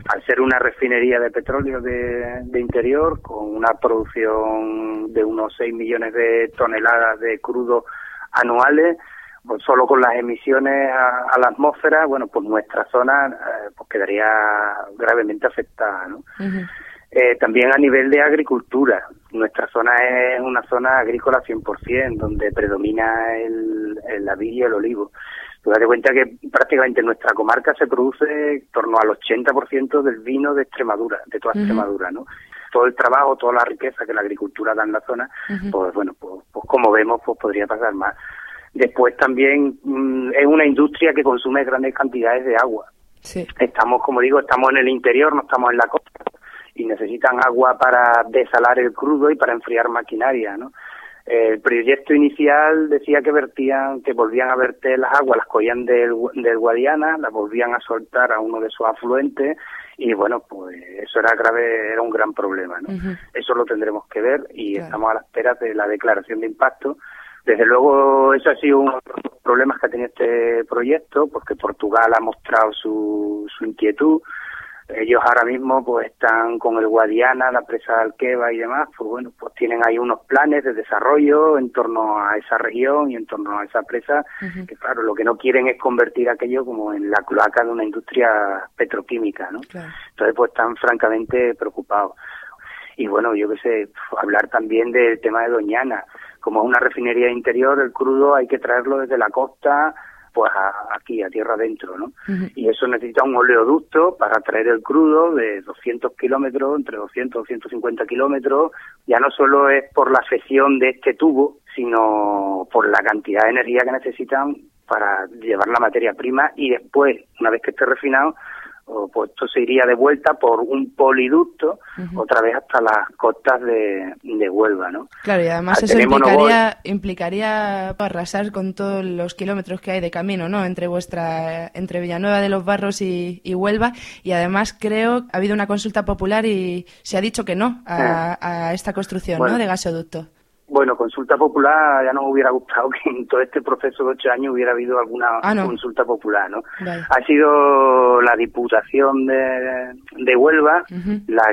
Al ser una refinería de petróleo de, de interior, con una producción de unos seis millones de toneladas de crudo anuales, pues solo con las emisiones a, a la atmósfera, bueno, pues nuestra zona eh, pues quedaría gravemente afectada, ¿no? Uh-huh. Eh, también a nivel de agricultura, nuestra zona es una zona agrícola cien por ciento, donde predomina el, el la vid y el olivo. Tú date cuenta que prácticamente en nuestra comarca se produce en torno al ochenta por ciento del vino de Extremadura, de toda uh-huh. Extremadura, ¿no? Todo el trabajo, toda la riqueza que la agricultura da en la zona, uh-huh. pues bueno, pues, pues como vemos, pues podría pasar más. Después también mmm, es una industria que consume grandes cantidades de agua. Sí. Estamos, como digo, estamos en el interior, no estamos en la costa, y necesitan agua para desalar el crudo y para enfriar maquinaria, ¿no? El proyecto inicial decía que vertían, que volvían a verter las aguas, las cogían del, del Guadiana, las volvían a soltar a uno de sus afluentes, y bueno, pues eso era grave, era un gran problema, ¿no? Uh-huh. Eso lo tendremos que ver, y claro. Estamos a la espera de la declaración de impacto. Desde luego, eso ha sido uno de los problemas que ha tenido este proyecto, porque Portugal ha mostrado su, su inquietud. Ellos ahora mismo pues están con el Guadiana, la presa de Alqueva y demás, pues bueno, pues tienen ahí unos planes de desarrollo en torno a esa región y en torno a esa presa, uh-huh. que claro, lo que no quieren es convertir aquello como en la cloaca de una industria petroquímica, ¿no? Claro. Entonces pues están francamente preocupados. Y bueno, yo qué sé, hablar también del tema de Doñana. Como es una refinería interior, el crudo hay que traerlo desde la costa pues a, aquí, a tierra adentro, ¿no? Uh-huh. Y eso necesita un oleoducto para traer el crudo de doscientos kilómetros, entre doscientos y doscientos cincuenta kilómetros. Ya no solo es por la sección de este tubo, sino por la cantidad de energía que necesitan para llevar la materia prima, y después, una vez que esté refinado, pues esto se iría de vuelta por un poliducto, uh-huh. otra vez hasta las costas de, de Huelva, ¿no? Claro, y además eso implicaría, implicaría arrasar con todos los kilómetros que hay de camino, ¿no? Entre vuestra, entre Villanueva de los Barros y, y Huelva, y además creo ha habido una consulta popular y se ha dicho que no a, a esta construcción, bueno, ¿no? De gasoducto. Bueno, consulta popular, ya nos hubiera gustado que en todo este proceso de ocho años hubiera habido alguna ah, no. consulta popular, ¿no? Vale. Ha sido la Diputación de, de Huelva uh-huh. la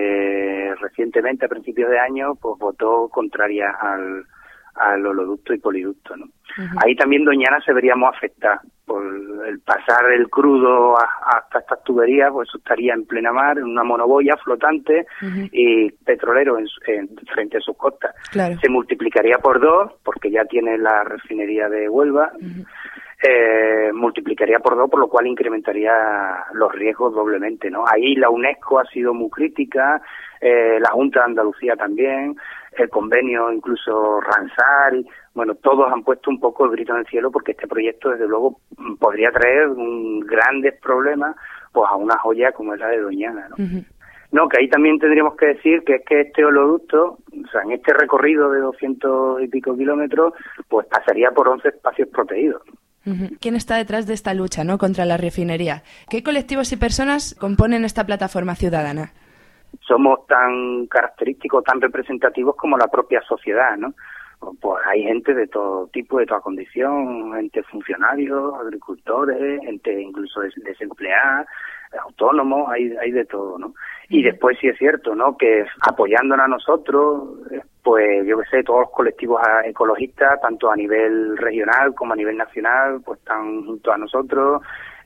que recientemente, a principios de año, pues votó contraria al, al oleoducto y poliducto, ¿no? Uh-huh. Ahí también Doñana se veríamos afectar por el pasar el crudo a, hasta estas tuberías, pues eso estaría en plena mar, en una monoboya flotante uh-huh. y petrolero en, en, frente a sus costas. Claro. Se multiplicaría por dos, porque ya tiene la refinería de Huelva, uh-huh. eh, multiplicaría por dos, por lo cual incrementaría los riesgos doblemente, ¿no? Ahí la UNESCO ha sido muy crítica, eh, la Junta de Andalucía también, el convenio incluso Ransar, y, bueno, todos han puesto un poco el grito en el cielo, porque este proyecto desde luego podría traer un, grandes problemas pues a una joya como es la de Doñana, ¿no? Uh-huh. No, que ahí también tendríamos que decir que es que este oleoducto, o sea, en este recorrido de doscientos y pico kilómetros, pues pasaría por once espacios protegidos. Uh-huh. ¿Quién está detrás de esta lucha, ¿no?, contra la refinería? ¿Qué colectivos y personas componen esta plataforma ciudadana? Somos tan característicos, tan representativos como la propia sociedad, ¿no? Pues hay gente de todo tipo, de toda condición, gente funcionarios, agricultores, gente incluso desempleada, autónomos, hay, hay de todo, ¿no? Y después sí es cierto, ¿no?, que apoyándonos a nosotros, pues yo que sé, todos los colectivos ecologistas, tanto a nivel regional como a nivel nacional, pues están junto a nosotros,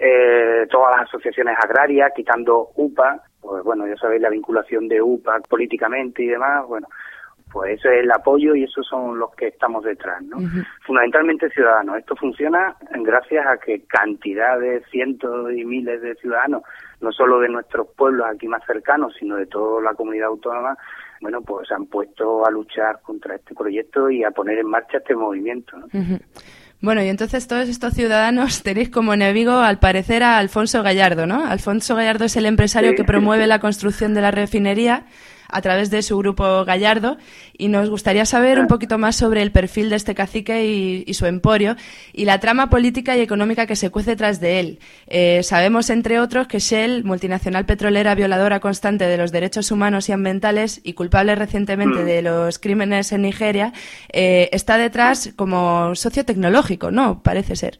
eh, todas las asociaciones agrarias, quitando U P A, pues bueno, ya sabéis la vinculación de U P A políticamente y demás, bueno, pues eso es el apoyo y esos son los que estamos detrás, ¿no? Uh-huh. Fundamentalmente ciudadanos. Esto funciona gracias a que cantidad de cientos y miles de ciudadanos, no solo de nuestros pueblos aquí más cercanos, sino de toda la comunidad autónoma, bueno, pues se han puesto a luchar contra este proyecto y a poner en marcha este movimiento, ¿no? Uh-huh. Bueno, y entonces todos estos ciudadanos tenéis como enemigo, al parecer, a Alfonso Gallardo, ¿no? Alfonso Gallardo es el empresario sí. que promueve la construcción de la refinería a través de su grupo Gallardo, y nos gustaría saber un poquito más sobre el perfil de este cacique y, y su emporio y la trama política y económica que se cuece tras de él. Eh, sabemos, entre otros, que Shell, multinacional petrolera violadora constante de los derechos humanos y ambientales y culpable recientemente de los crímenes en Nigeria, eh, está detrás como socio tecnológico, ¿no? Parece ser.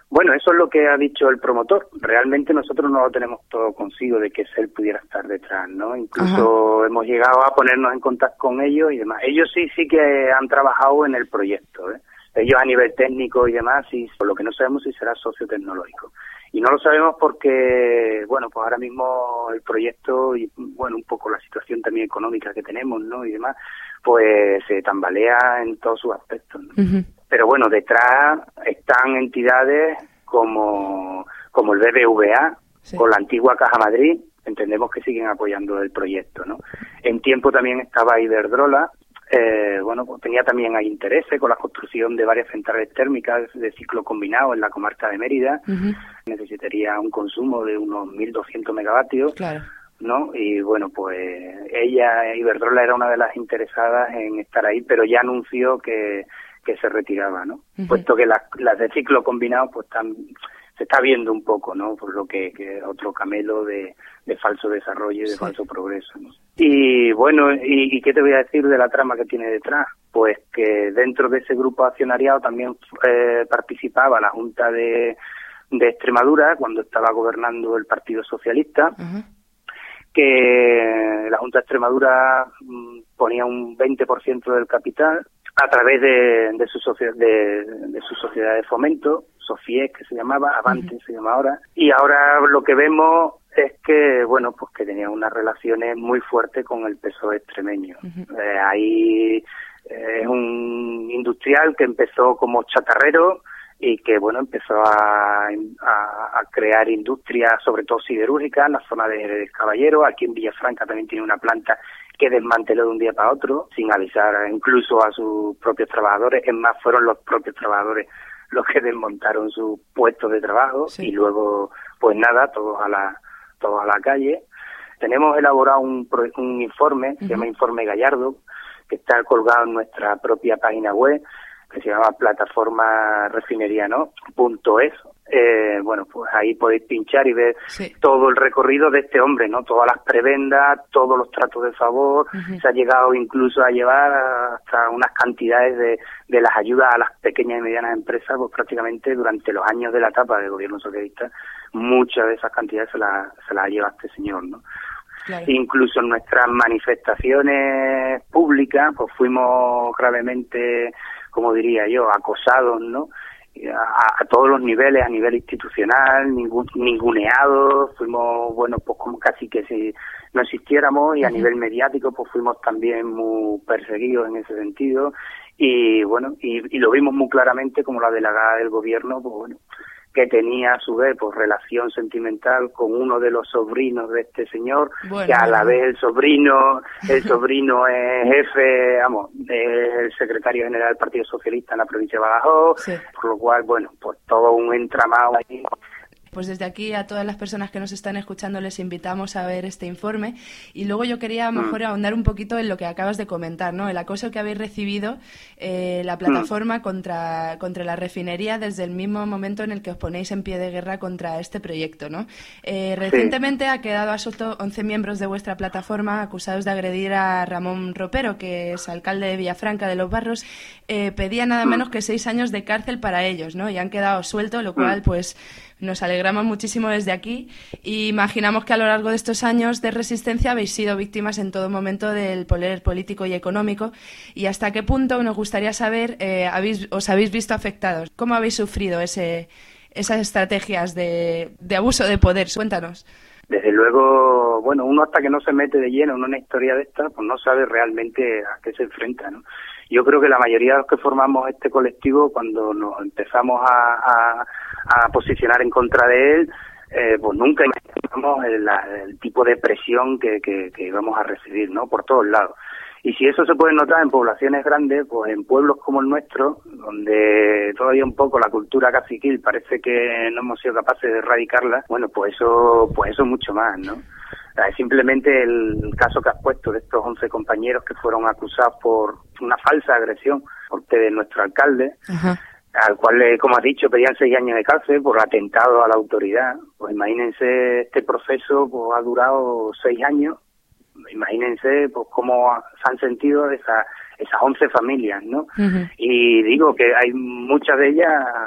Bueno, eso es lo que ha dicho el promotor. Realmente nosotros no lo tenemos todo consigo de que él pudiera estar detrás, ¿no? Incluso Ajá. hemos llegado a ponernos en contacto con ellos y demás. Ellos sí, sí que han trabajado en el proyecto, ¿eh? Ellos a nivel técnico y demás, y por lo que no sabemos si será socio tecnológico. Y no lo sabemos porque, bueno, pues ahora mismo el proyecto y, bueno, un poco la situación también económica que tenemos, ¿no? Y demás, pues se tambalea en todos sus aspectos, ¿no? Uh-huh. Pero bueno, detrás están entidades como, como el B B V A, sí. con la antigua Caja Madrid, entendemos que siguen apoyando el proyecto, ¿no? En tiempo también estaba Iberdrola, eh, bueno, pues tenía también ahí intereses con la construcción de varias centrales térmicas de ciclo combinado en la comarca de Mérida, uh-huh. necesitaría un consumo de unos mil doscientos megavatios, claro. ¿no? Y bueno, pues ella, Iberdrola, era una de las interesadas en estar ahí, pero ya anunció que que se retiraba, ¿no? Uh-huh. Puesto que las, las de ciclo combinado pues están, se está viendo un poco, ¿no? Por lo que, que otro camelo de, de falso desarrollo y de sí. falso progreso, ¿no? Y bueno, y, ¿y qué te voy a decir de la trama que tiene detrás? Pues que dentro de ese grupo accionariado también eh, participaba la Junta de, de Extremadura cuando estaba gobernando el Partido Socialista, uh-huh. que la Junta de Extremadura mm, ponía un veinte por ciento del capital a través de, de, su socia, de, de su sociedad de fomento, Sofies, que se llamaba, Avante uh-huh. se llama ahora, y ahora lo que vemos es que, bueno, pues que tenía unas relaciones muy fuertes con el P S O E extremeño. Uh-huh. Eh, ahí eh, es un industrial que empezó como chatarrero y que, bueno, empezó a, a, a crear industria, sobre todo siderúrgica, en la zona de Jerez del Caballero. Aquí en Villafranca también tiene una planta que desmanteló de un día para otro, sin avisar incluso a sus propios trabajadores. Es más, fueron los propios trabajadores los que desmontaron sus puestos de trabajo sí. y luego, pues nada, todos a la todos a la calle. Tenemos elaborado un, un informe, uh-huh. se llama Informe Gallardo, que está colgado en nuestra propia página web, que se llama plataforma refinería no punto es. Eh, bueno, pues ahí podéis pinchar y ver sí. todo el recorrido de este hombre, ¿no? Todas las prebendas, todos los tratos de favor, uh-huh. se ha llegado incluso a llevar hasta unas cantidades de, de las ayudas a las pequeñas y medianas empresas, pues prácticamente durante los años de la etapa del gobierno socialista, muchas de esas cantidades se las se la ha llevado este señor, ¿no? Claro. Incluso en nuestras manifestaciones públicas, pues fuimos gravemente, como diría yo, acosados, ¿no? A, a todos los niveles, a nivel institucional, ningún, ninguneados, fuimos, bueno, pues como casi que si no existiéramos, y a nivel mediático pues fuimos también muy perseguidos en ese sentido, y bueno, y, y lo vimos muy claramente como la delegada del gobierno, pues bueno, que tenía a su vez pues relación sentimental con uno de los sobrinos de este señor, bueno, que a la vez el sobrino, el sobrino es jefe, vamos, es el secretario general del Partido Socialista en la provincia de Badajoz, sí. por lo cual, bueno, pues todo un entramado ahí. Pues desde aquí a todas las personas que nos están escuchando les invitamos a ver este informe. Y luego yo quería mejor mm. ahondar un poquito en lo que acabas de comentar, ¿no? El acoso que habéis recibido, eh, la plataforma mm. contra, contra la refinería desde el mismo momento en el que os ponéis en pie de guerra contra este proyecto, ¿no? Eh, recientemente sí. ha quedado a suelto once miembros de vuestra plataforma acusados de agredir a Ramón Ropero, que es alcalde de Villafranca de los Barros. Eh, pedía nada menos que seis años de cárcel para ellos, ¿no? Y han quedado sueltos, lo cual, pues, nos alegramos muchísimo desde aquí. Y imaginamos que a lo largo de estos años de resistencia habéis sido víctimas en todo momento del poder político y económico. ¿Y hasta qué punto nos gustaría saber, eh, habéis, os habéis visto afectados? ¿Cómo habéis sufrido ese, esas estrategias de, de abuso de poder? Cuéntanos. Desde luego, bueno, uno hasta que no se mete de lleno en una historia de esta, pues no sabe realmente a qué se enfrenta, ¿no? Yo creo que la mayoría de los que formamos este colectivo, cuando nos empezamos a, a, a posicionar en contra de él, eh, pues nunca imaginamos el, el tipo de presión que, que, que íbamos a recibir, ¿no? Por todos lados. Y si eso se puede notar en poblaciones grandes, pues en pueblos como el nuestro, donde todavía un poco la cultura caciquil parece que no hemos sido capaces de erradicarla, bueno, pues eso, pues eso mucho más, ¿no? Simplemente el caso que has puesto de estos once compañeros que fueron acusados por una falsa agresión por parte de nuestro alcalde, Ajá. al cual, como has dicho, pedían seis años de cárcel por atentado a la autoridad. Pues imagínense, este proceso pues ha durado seis años. Imagínense pues cómo se han sentido esas esas once familias, ¿no? Uh-huh. Y digo que hay muchas de ellas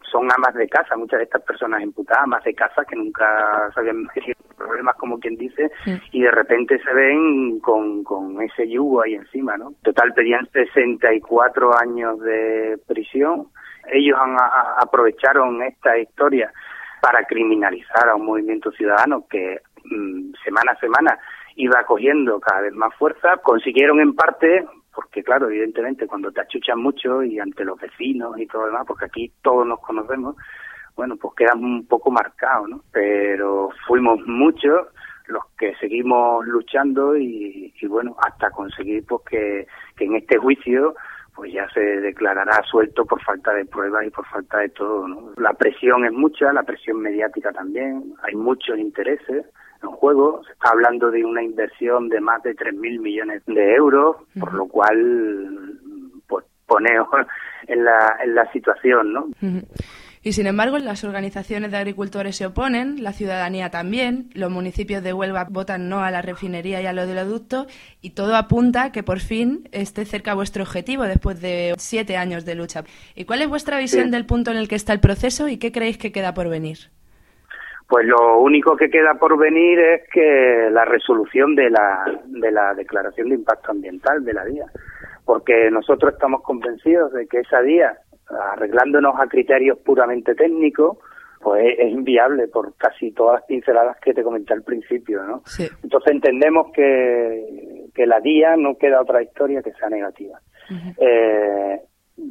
son amas de casa, muchas de estas personas imputadas, amas de casa que nunca se habían metido en problemas, como quien dice, sí. Y de repente se ven con, con ese yugo ahí encima, ¿no? Total, pedían sesenta y cuatro años de prisión. Ellos han, a, aprovecharon esta historia para criminalizar a un movimiento ciudadano que mmm, semana a semana iba cogiendo cada vez más fuerza. Consiguieron en parte, porque claro, evidentemente cuando te achuchan mucho y ante los vecinos y todo lo demás, porque aquí todos nos conocemos, bueno, pues quedan un poco marcados, ¿no? Pero fuimos muchos los que seguimos luchando y, y bueno, hasta conseguir pues que, que en este juicio pues ya se declarará suelto por falta de pruebas y por falta de todo, ¿no? La presión es mucha, la presión mediática también, hay muchos intereses en juego, se está hablando de una inversión de más de tres mil millones de euros, uh-huh. Por lo cual pues poneos en la, en la situación, ¿no? Uh-huh. Y sin embargo, las organizaciones de agricultores se oponen, la ciudadanía también, los municipios de Huelva votan no a la refinería y al oleoducto, y todo apunta a que por fin esté cerca vuestro objetivo después de siete años de lucha. ¿Y cuál es vuestra visión sí. del punto en el que está el proceso y qué creéis que queda por venir? Pues lo único que queda por venir es que la resolución de la, de la declaración de impacto ambiental de la D I A, porque nosotros estamos convencidos de que esa D I A, arreglándonos a criterios puramente técnicos, pues es, es inviable por casi todas las pinceladas que te comenté al principio, ¿no? Sí. Entonces entendemos que, que la D I A no queda otra historia que sea negativa. Uh-huh. Eh,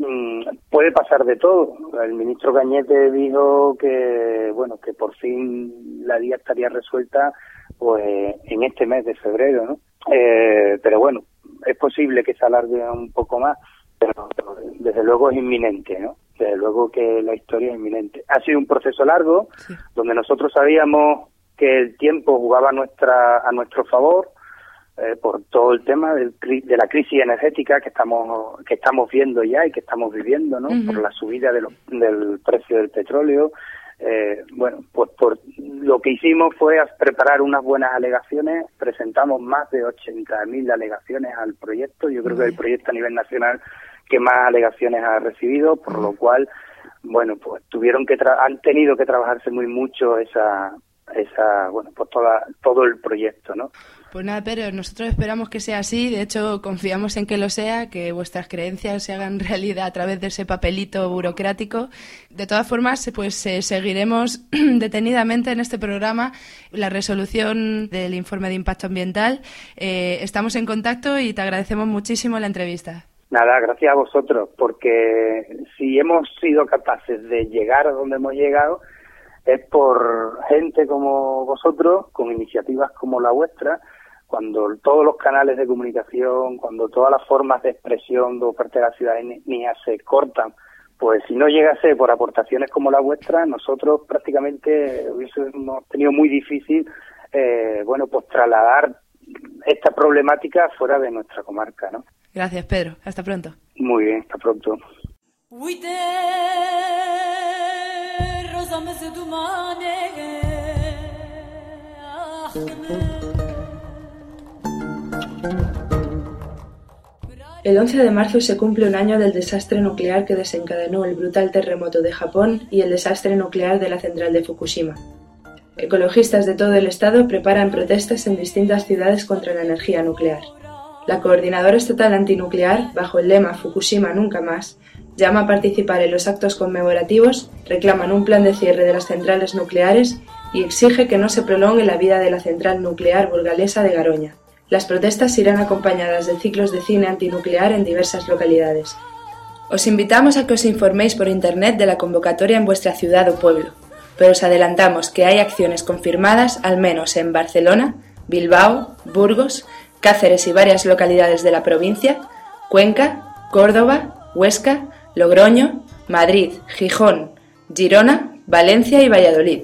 puede pasar de todo. El ministro Cañete dijo que, bueno, que por fin la D I A estaría resuelta pues en este mes de febrero, ¿no? Eh, pero bueno, es posible que se alargue un poco más. Pero desde luego es inminente, ¿no? Desde luego que la historia es inminente. Ha sido un proceso largo, sí. Donde nosotros sabíamos que el tiempo jugaba a nuestra a nuestro favor eh, por todo el tema del, de la crisis energética que estamos que estamos viendo ya y que estamos viviendo, ¿no? Uh-huh. Por la subida de lo, del precio del petróleo. Eh, bueno, pues por lo que hicimos fue preparar unas buenas alegaciones. Presentamos más de ochenta mil alegaciones al proyecto. Yo creo uh-huh. que el proyecto a nivel nacional que más alegaciones ha recibido, por lo cual, bueno, pues tuvieron que tra- han tenido que trabajarse muy mucho esa esa bueno pues toda todo el proyecto, ¿no? Pues nada, Pedro, nosotros esperamos que sea así, de hecho confiamos en que lo sea, que vuestras creencias se hagan realidad a través de ese papelito burocrático. De todas formas, pues eh, seguiremos detenidamente en este programa la resolución del informe de impacto ambiental. Eh, estamos en contacto y te agradecemos muchísimo la entrevista. Nada, gracias a vosotros, porque si hemos sido capaces de llegar a donde hemos llegado es por gente como vosotros, con iniciativas como la vuestra, cuando todos los canales de comunicación, cuando todas las formas de expresión de parte de la ciudadanía se cortan, pues si no llegase por aportaciones como la vuestra, nosotros prácticamente hubiésemos tenido muy difícil, eh, bueno, pues trasladar esta problemática fuera de nuestra comarca, ¿no? Gracias, Pedro. Hasta pronto. Muy bien, hasta pronto. El once de marzo se cumple un año del desastre nuclear que desencadenó el brutal terremoto de Japón y el desastre nuclear de la central de Fukushima. Ecologistas de todo el estado preparan protestas en distintas ciudades contra la energía nuclear. La Coordinadora Estatal Antinuclear, bajo el lema Fukushima Nunca Más, llama a participar en los actos conmemorativos, reclaman un plan de cierre de las centrales nucleares y exige que no se prolongue la vida de la central nuclear burgalesa de Garoña. Las protestas irán acompañadas de ciclos de cine antinuclear en diversas localidades. Os invitamos a que os informéis por internet de la convocatoria en vuestra ciudad o pueblo, pero os adelantamos que hay acciones confirmadas al menos en Barcelona, Bilbao, Burgos, Cáceres y varias localidades de la provincia, Cuenca, Córdoba, Huesca, Logroño, Madrid, Gijón, Girona, Valencia y Valladolid.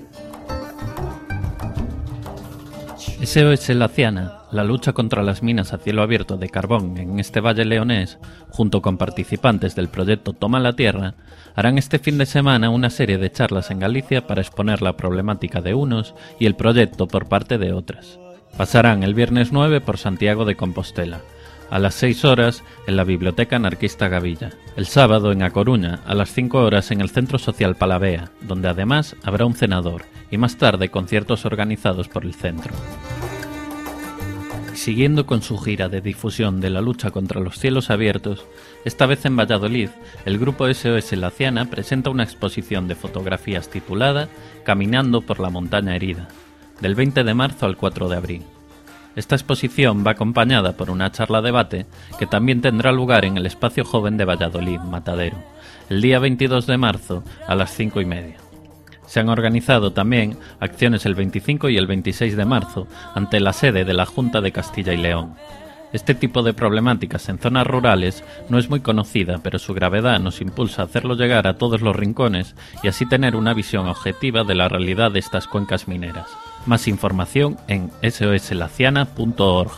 S O S Laciana, la lucha contra las minas a cielo abierto de carbón en este valle leonés, junto con participantes del proyecto Toma la Tierra, harán este fin de semana una serie de charlas en Galicia para exponer la problemática de unos y el proyecto por parte de otras. Pasarán el viernes nueve por Santiago de Compostela. A las seis horas, en la Biblioteca Anarquista Gavilla. El sábado, en A Coruña, a las cinco horas, en el Centro Social Palavea, donde además habrá un cenador, y más tarde conciertos organizados por el centro. Siguiendo con su gira de difusión de la lucha contra los cielos abiertos, esta vez en Valladolid, el grupo S O S Laciana presenta una exposición de fotografías titulada Caminando por la montaña herida, del veinte de marzo al cuatro de abril. Esta exposición va acompañada por una charla-debate que también tendrá lugar en el Espacio Joven de Valladolid, Matadero, el día veintidós de marzo a las cinco y media. Se han organizado también acciones el veinticinco y el veintiséis de marzo ante la sede de la Junta de Castilla y León. Este tipo de problemáticas en zonas rurales no es muy conocida, pero su gravedad nos impulsa a hacerlo llegar a todos los rincones y así tener una visión objetiva de la realidad de estas cuencas mineras. Más información en S O S laciana punto org.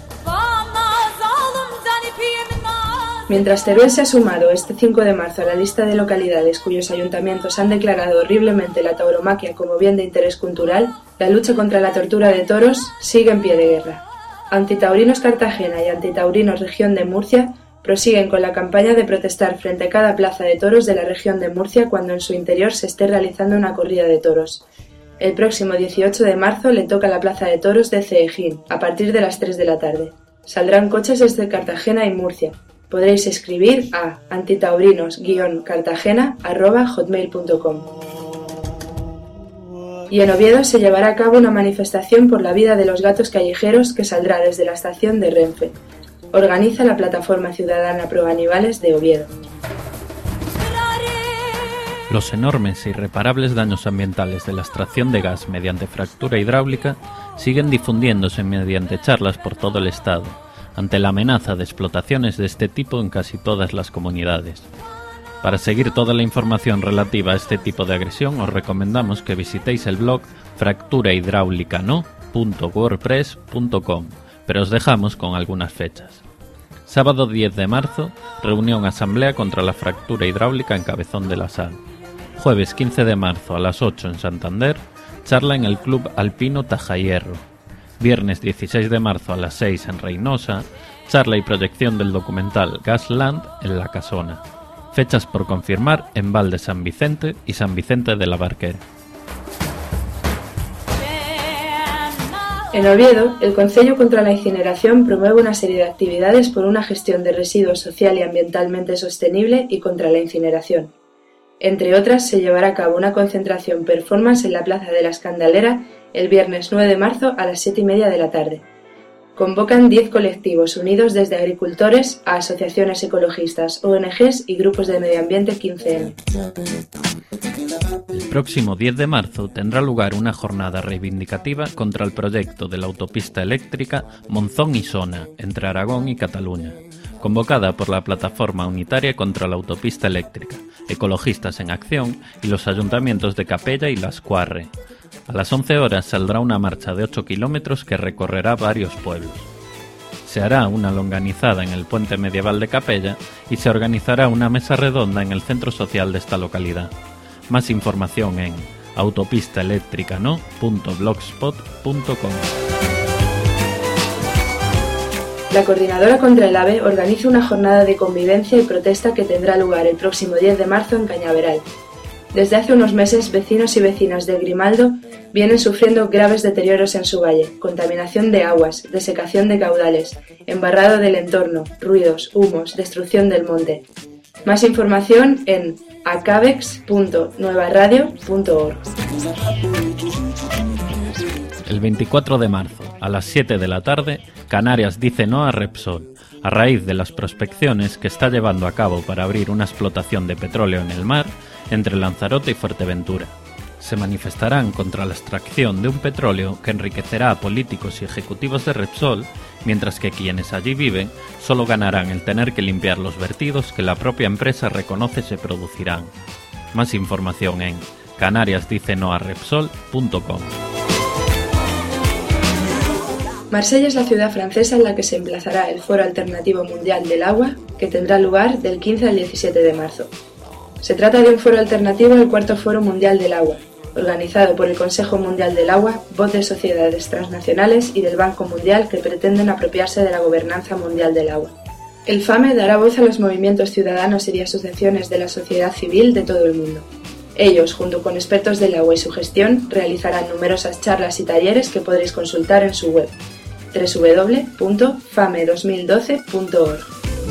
Mientras Teruel se ha sumado este cinco de marzo a la lista de localidades cuyos ayuntamientos han declarado horriblemente la tauromaquia como bien de interés cultural, la lucha contra la tortura de toros sigue en pie de guerra. Antitaurinos Cartagena y Antitaurinos Región de Murcia prosiguen con la campaña de protestar frente a cada plaza de toros de la región de Murcia cuando en su interior se esté realizando una corrida de toros. El próximo dieciocho de marzo le toca la plaza de toros de Ceejín, a partir de las tres de la tarde. Saldrán coches desde Cartagena y Murcia. Podréis escribir a antitaurinos guion cartagena arroba hotmail punto com. Y en Oviedo se llevará a cabo una manifestación por la vida de los gatos callejeros que saldrá desde la estación de Renfe. Organiza la Plataforma Ciudadana Pro Animales de Oviedo. Los enormes e irreparables daños ambientales de la extracción de gas mediante fractura hidráulica siguen difundiéndose mediante charlas por todo el Estado, ante la amenaza de explotaciones de este tipo en casi todas las comunidades. Para seguir toda la información relativa a este tipo de agresión, os recomendamos que visitéis el blog fractura hidráulica no punto wordpress punto com, pero os dejamos con algunas fechas. Sábado diez de marzo, reunión asamblea contra la fractura hidráulica en Cabezón de la Sal. Jueves quince de marzo a las ocho en Santander, charla en el Club Alpino Tajahierro. Viernes dieciséis de marzo a las seis en Reynosa, charla y proyección del documental Gasland en La Casona. Fechas por confirmar en Val de San Vicente y San Vicente de la Barquera. En Oviedo, el Concello contra la Incineración promueve una serie de actividades por una gestión de residuos social y ambientalmente sostenible y contra la incineración. Entre otras, se llevará a cabo una concentración performance en la Plaza de la Escandalera el viernes nueve de marzo a las siete y media de la tarde. Convocan diez colectivos unidos desde agricultores a asociaciones ecologistas, O N Ges y grupos de medio ambiente quince eme. El próximo diez de marzo tendrá lugar una jornada reivindicativa contra el proyecto de la autopista eléctrica Monzón-Isona, entre Aragón y Cataluña, convocada por la Plataforma Unitaria contra la Autopista Eléctrica, Ecologistas en Acción y los ayuntamientos de Capella y Las Cuarre. A las once horas saldrá una marcha de ocho kilómetros que recorrerá varios pueblos. Se hará una longanizada en el puente medieval de Capella y se organizará una mesa redonda en el centro social de esta localidad. Más información en autopistaeléctricano punto blogspot punto com. La Coordinadora contra el AVE organiza una jornada de convivencia y protesta que tendrá lugar el próximo diez de marzo en Cañaveral. Desde hace unos meses, vecinos y vecinas de Grimaldo vienen sufriendo graves deterioros en su valle, contaminación de aguas, desecación de caudales, embarrado del entorno, ruidos, humos, destrucción del monte. Más información en acabex punto nueva radio punto org. El veinticuatro de marzo, a las siete de la tarde, Canarias dice no a Repsol, a raíz de las prospecciones que está llevando a cabo para abrir una explotación de petróleo en el mar entre Lanzarote y Fuerteventura. Se manifestarán contra la extracción de un petróleo que enriquecerá a políticos y ejecutivos de Repsol, mientras que quienes allí viven solo ganarán el tener que limpiar los vertidos que la propia empresa reconoce se producirán. Más información en canarias dice no a repsol punto com. Marsella es la ciudad francesa en la que se emplazará el Foro Alternativo Mundial del Agua, que tendrá lugar del quince al diecisiete de marzo. Se trata de un foro alternativo al cuarto Foro Mundial del Agua, organizado por el Consejo Mundial del Agua, voz de sociedades transnacionales y del Banco Mundial que pretenden apropiarse de la gobernanza mundial del agua. El FAME dará voz a los movimientos ciudadanos y de asociaciones de la sociedad civil de todo el mundo. Ellos, junto con expertos del agua y su gestión, realizarán numerosas charlas y talleres que podréis consultar en su web doble u doble u doble u punto fame dos mil doce punto org.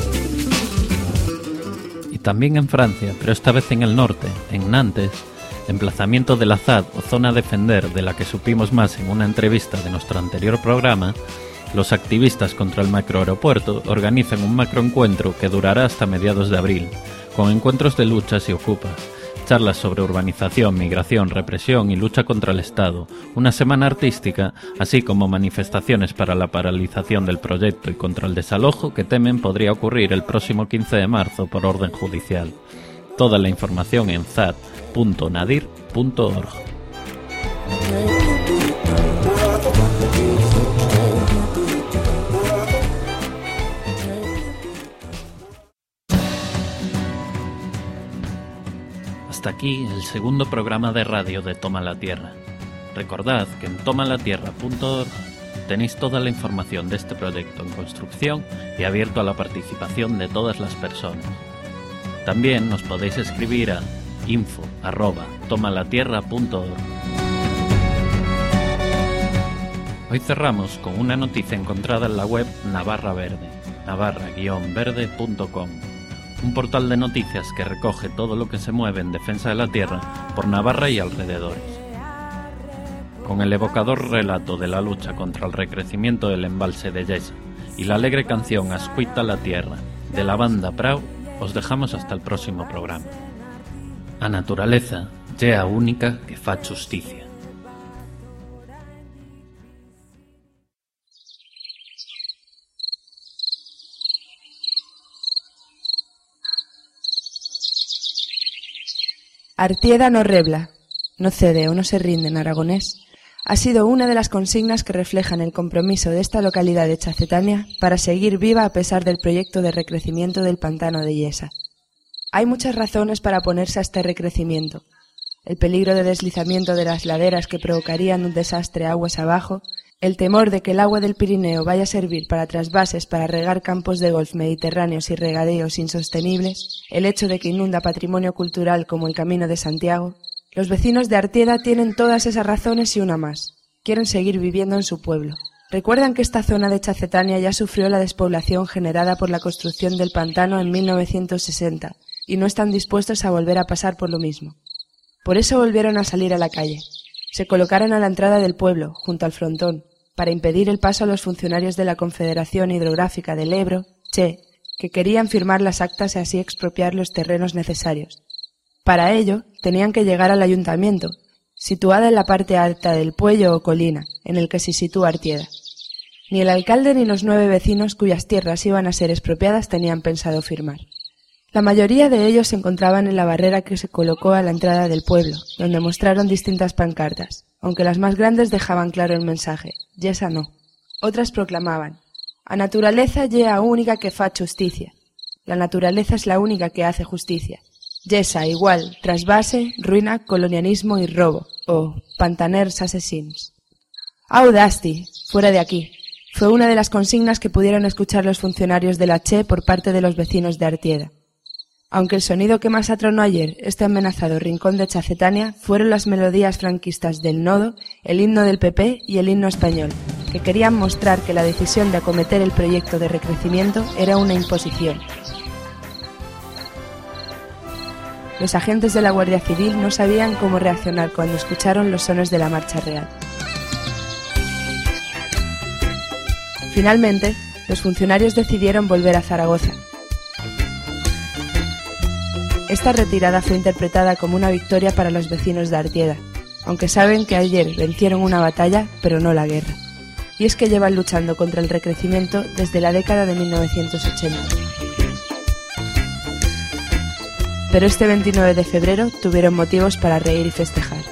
Y también en Francia, pero esta vez en el norte, en Nantes, emplazamiento de la Z A D o zona a defender, de la que supimos más en una entrevista de nuestro anterior programa, los activistas contra el macroaeropuerto organizan un macroencuentro que durará hasta mediados de abril, con encuentros de luchas y ocupas, charlas sobre urbanización, migración, represión y lucha contra el Estado, una semana artística, así como manifestaciones para la paralización del proyecto y contra el desalojo que temen podría ocurrir el próximo quince de marzo por orden judicial. Toda la información en zad punto nadir punto org. Hasta aquí el segundo programa de radio de Toma la Tierra. Recordad que en toma la tierra punto org tenéis toda la información de este proyecto en construcción y abierto a la participación de todas las personas. También nos podéis escribir a info arroba toma la tierra punto org. Hoy cerramos con una noticia encontrada en la web Navarra Verde, navarra guion verde punto com. Un portal de noticias que recoge todo lo que se mueve en defensa de la tierra por Navarra y alrededores. Con el evocador relato de la lucha contra el recrecimiento del embalse de Yesa y la alegre canción Ascuita la tierra de la banda Prau, os dejamos hasta el próximo programa. A naturaleza é a única que fa justicia. Artieda no rebla, no cede o no se rinde en aragonés, ha sido una de las consignas que reflejan el compromiso de esta localidad de Chacetania para seguir viva a pesar del proyecto de recrecimiento del pantano de Yesa. Hay muchas razones para oponerse a este recrecimiento. El peligro de deslizamiento de las laderas que provocarían un desastre aguas abajo, el temor de que el agua del Pirineo vaya a servir para trasvases para regar campos de golf mediterráneos y regadeos insostenibles, el hecho de que inunda patrimonio cultural como el Camino de Santiago. Los vecinos de Artieda tienen todas esas razones y una más. Quieren seguir viviendo en su pueblo. Recuerdan que esta zona de Chacetania ya sufrió la despoblación generada por la construcción del pantano en mil novecientos sesenta y no están dispuestos a volver a pasar por lo mismo. Por eso volvieron a salir a la calle. Se colocaron a la entrada del pueblo, junto al frontón, para impedir el paso a los funcionarios de la Confederación Hidrográfica del Ebro, CHE, que querían firmar las actas y así expropiar los terrenos necesarios. Para ello, tenían que llegar al ayuntamiento, situada en la parte alta del puello o colina, en el que se sitúa Artieda. Ni el alcalde ni los nueve vecinos cuyas tierras iban a ser expropiadas tenían pensado firmar. La mayoría de ellos se encontraban en la barrera que se colocó a la entrada del pueblo, donde mostraron distintas pancartas, aunque las más grandes dejaban claro el mensaje, Yesa no. Otras proclamaban, a naturaleza ye a única que fa justicia. La naturaleza es la única que hace justicia. Yesa igual, trasvase, ruina, colonialismo y robo, o pantaners asesins. Audasti, fuera de aquí, fue una de las consignas que pudieron escuchar los funcionarios de la CHE por parte de los vecinos de Artieda. Aunque el sonido que más atronó ayer este amenazado rincón de Chacetania fueron las melodías franquistas del Nodo, el himno del P P y el himno español, que querían mostrar que la decisión de acometer el proyecto de recrecimiento era una imposición. Los agentes de la Guardia Civil no sabían cómo reaccionar cuando escucharon los sones de la marcha real. Finalmente, los funcionarios decidieron volver a Zaragoza. Esta retirada fue interpretada como una victoria para los vecinos de Artieda, aunque saben que ayer vencieron una batalla, pero no la guerra. Y es que llevan luchando contra el recrecimiento desde la década de mil novecientos ochenta. Pero este veintinueve de febrero tuvieron motivos para reír y festejar.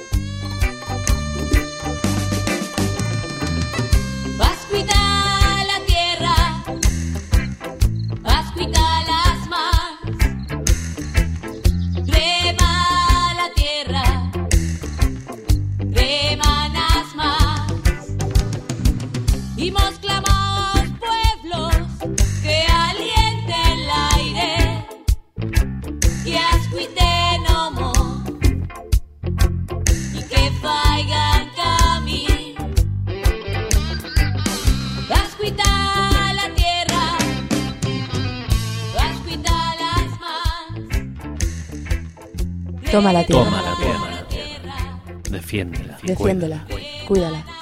Toma la tierra. Toma la tierra. Defiéndela. Defiéndela. Cuídala.